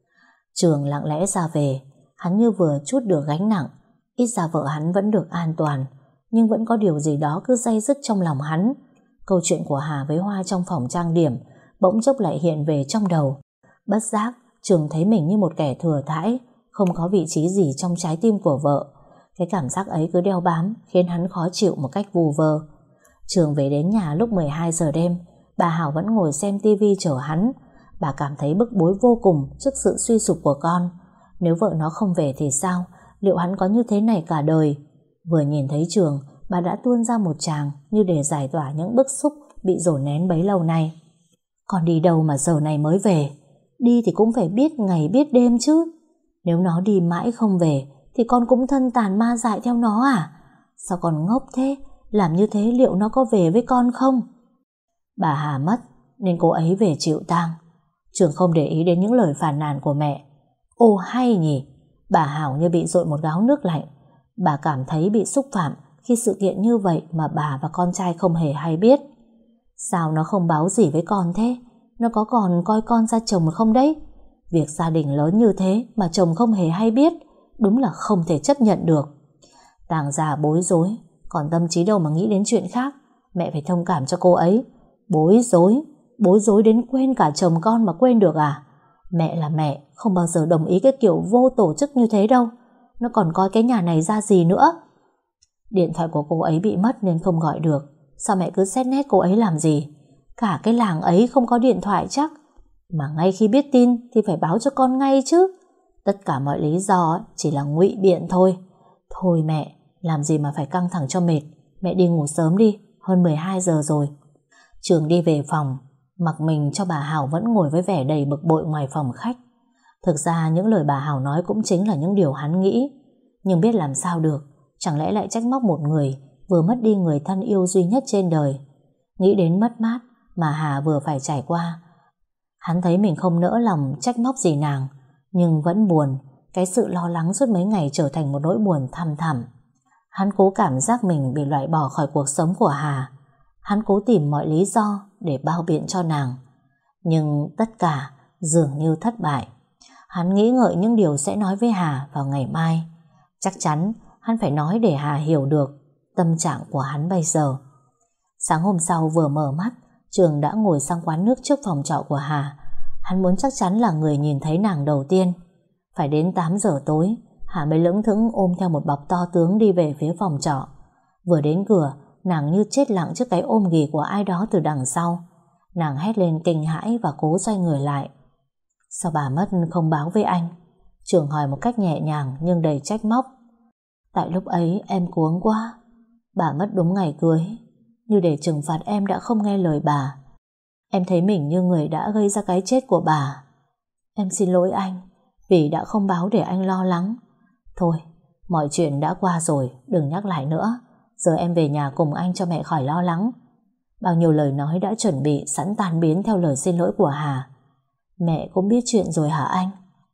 Trường lặng lẽ ra về. Hắn như vừa trút được gánh nặng. Ít ra vợ hắn vẫn được an toàn, nhưng vẫn có điều gì đó cứ day dứt trong lòng hắn. Câu chuyện của Hà với Hoa trong phòng trang điểm bỗng chốc lại hiện về trong đầu. Bất giác Trường thấy mình như một kẻ thừa thãi, không có vị trí gì trong trái tim của vợ. Cái cảm giác ấy cứ đeo bám khiến hắn khó chịu một cách vù vơ. Trường về đến nhà lúc 12 giờ đêm. Bà Hảo vẫn ngồi xem tivi chờ hắn. Bà cảm thấy bức bối vô cùng trước sự suy sụp của con. Nếu vợ nó không về thì sao? Liệu hắn có như thế này cả đời? Vừa nhìn thấy Trường, bà đã tuôn ra một tràng như để giải tỏa những bức xúc bị dồn nén bấy lâu nay. Con đi đâu mà giờ này mới về? Đi thì cũng phải biết ngày biết đêm chứ. Nếu nó đi mãi không về thì con cũng thân tàn ma dại theo nó à? Sao con ngốc thế? Làm như thế liệu nó có về với con không? Bà Hà mất nên cô ấy về chịu tang. Trường không để ý đến những lời phàn nàn của mẹ. Ồ hay nhỉ. Bà Hảo như bị dội một gáo nước lạnh. Bà cảm thấy bị xúc phạm khi sự kiện như vậy mà bà và con trai không hề hay biết. Sao nó không báo gì với con thế? Nó có còn coi con ra chồng không đấy? Việc gia đình lớn như thế mà chồng không hề hay biết, đúng là không thể chấp nhận được. Tàng già bối rối, còn tâm trí đâu mà nghĩ đến chuyện khác. Mẹ phải thông cảm cho cô ấy. Bối rối đến quên cả chồng con mà quên được à? Mẹ là mẹ, không bao giờ đồng ý cái kiểu vô tổ chức như thế đâu. Nó còn coi cái nhà này ra gì nữa. Điện thoại của cô ấy bị mất nên không gọi được. Sao mẹ cứ xét nét cô ấy làm gì? Cả cái làng ấy không có điện thoại chắc. Mà ngay khi biết tin thì phải báo cho con ngay chứ. Tất cả mọi lý do chỉ là ngụy biện thôi. Thôi mẹ, làm gì mà phải căng thẳng cho mệt. Mẹ đi ngủ sớm đi, hơn 12 giờ rồi. Trường đi về phòng, mặc mình cho bà Hảo vẫn ngồi với vẻ đầy bực bội ngoài phòng khách. Thực ra những lời bà Hảo nói cũng chính là những điều hắn nghĩ. Nhưng biết làm sao được, chẳng lẽ lại trách móc một người vừa mất đi người thân yêu duy nhất trên đời. Nghĩ đến mất mát mà Hà vừa phải trải qua, hắn thấy mình không nỡ lòng trách móc gì nàng, nhưng vẫn buồn. Cái sự lo lắng suốt mấy ngày trở thành một nỗi buồn thăm thẳm. Hắn cố cảm giác mình bị loại bỏ khỏi cuộc sống của Hà. Hắn cố tìm mọi lý do để bao biện cho nàng, nhưng tất cả dường như thất bại. Hắn nghĩ ngợi những điều sẽ nói với Hà vào ngày mai. Chắc chắn hắn phải nói để Hà hiểu được tâm trạng của hắn bây giờ. Sáng hôm sau vừa mở mắt, Trường đã ngồi sang quán nước trước phòng trọ của Hà. Hắn muốn chắc chắn là người nhìn thấy nàng đầu tiên. Phải đến 8 giờ tối, Hà mới lững thững ôm theo một bọc to tướng đi về phía phòng trọ. Vừa đến cửa, nàng như chết lặng trước cái ôm ghì của ai đó từ đằng sau. Nàng hét lên kinh hãi và cố xoay người lại. Sao bà mất không báo với anh? Trường hỏi một cách nhẹ nhàng nhưng đầy trách móc. Tại lúc ấy em cuống quá. Bà mất đúng ngày cưới. Như để trừng phạt em đã không nghe lời bà. Em thấy mình như người đã gây ra cái chết của bà. Em xin lỗi anh vì đã không báo để anh lo lắng. Thôi, mọi chuyện đã qua rồi, đừng nhắc lại nữa. Giờ em về nhà cùng anh cho mẹ khỏi lo lắng. Bao nhiêu lời nói đã chuẩn bị sẵn tan biến theo lời xin lỗi của Hà. Mẹ cũng biết chuyện rồi hả anh?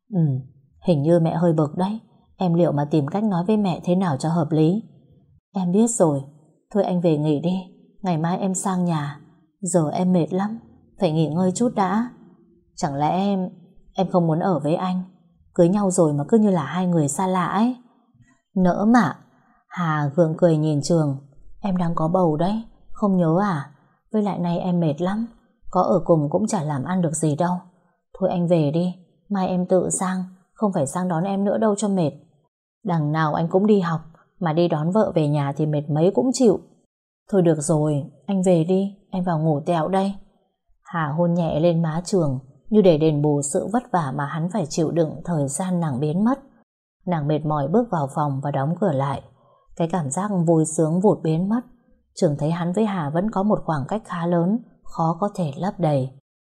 Hình như mẹ hơi bực đấy. Em liệu mà tìm cách nói với mẹ thế nào cho hợp lý. Em biết rồi. Thôi anh về nghỉ đi. Ngày mai em sang nhà. Giờ em mệt lắm, phải nghỉ ngơi chút đã. Chẳng lẽ em không muốn ở với anh? Cưới nhau rồi mà cứ như là hai người xa lạ ấy. Nỡ mà. Hà gượng cười nhìn Trường. Em đang có bầu đấy, không nhớ à? Với lại nay em mệt lắm, có ở cùng cũng chả làm ăn được gì đâu. Thôi anh về đi, mai em tự sang, không phải sang đón em nữa đâu cho mệt. Đằng nào anh cũng đi học, mà đi đón vợ về nhà thì mệt mấy cũng chịu. Thôi được rồi, anh về đi, em vào ngủ tẹo đây. Hà hôn nhẹ lên má Trường, như để đền bù sự vất vả mà hắn phải chịu đựng thời gian nàng biến mất. Nàng mệt mỏi bước vào phòng và đóng cửa lại. Cái cảm giác vui sướng vụt biến mất. Trường thấy hắn với Hà vẫn có một khoảng cách khá lớn, khó có thể lấp đầy.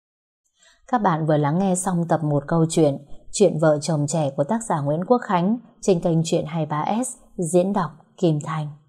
Các bạn vừa lắng nghe xong tập 1 câu chuyện Chuyện vợ chồng trẻ của tác giả Nguyễn Quốc Khánh trên kênh Chuyện 23S, diễn đọc Kim Thành.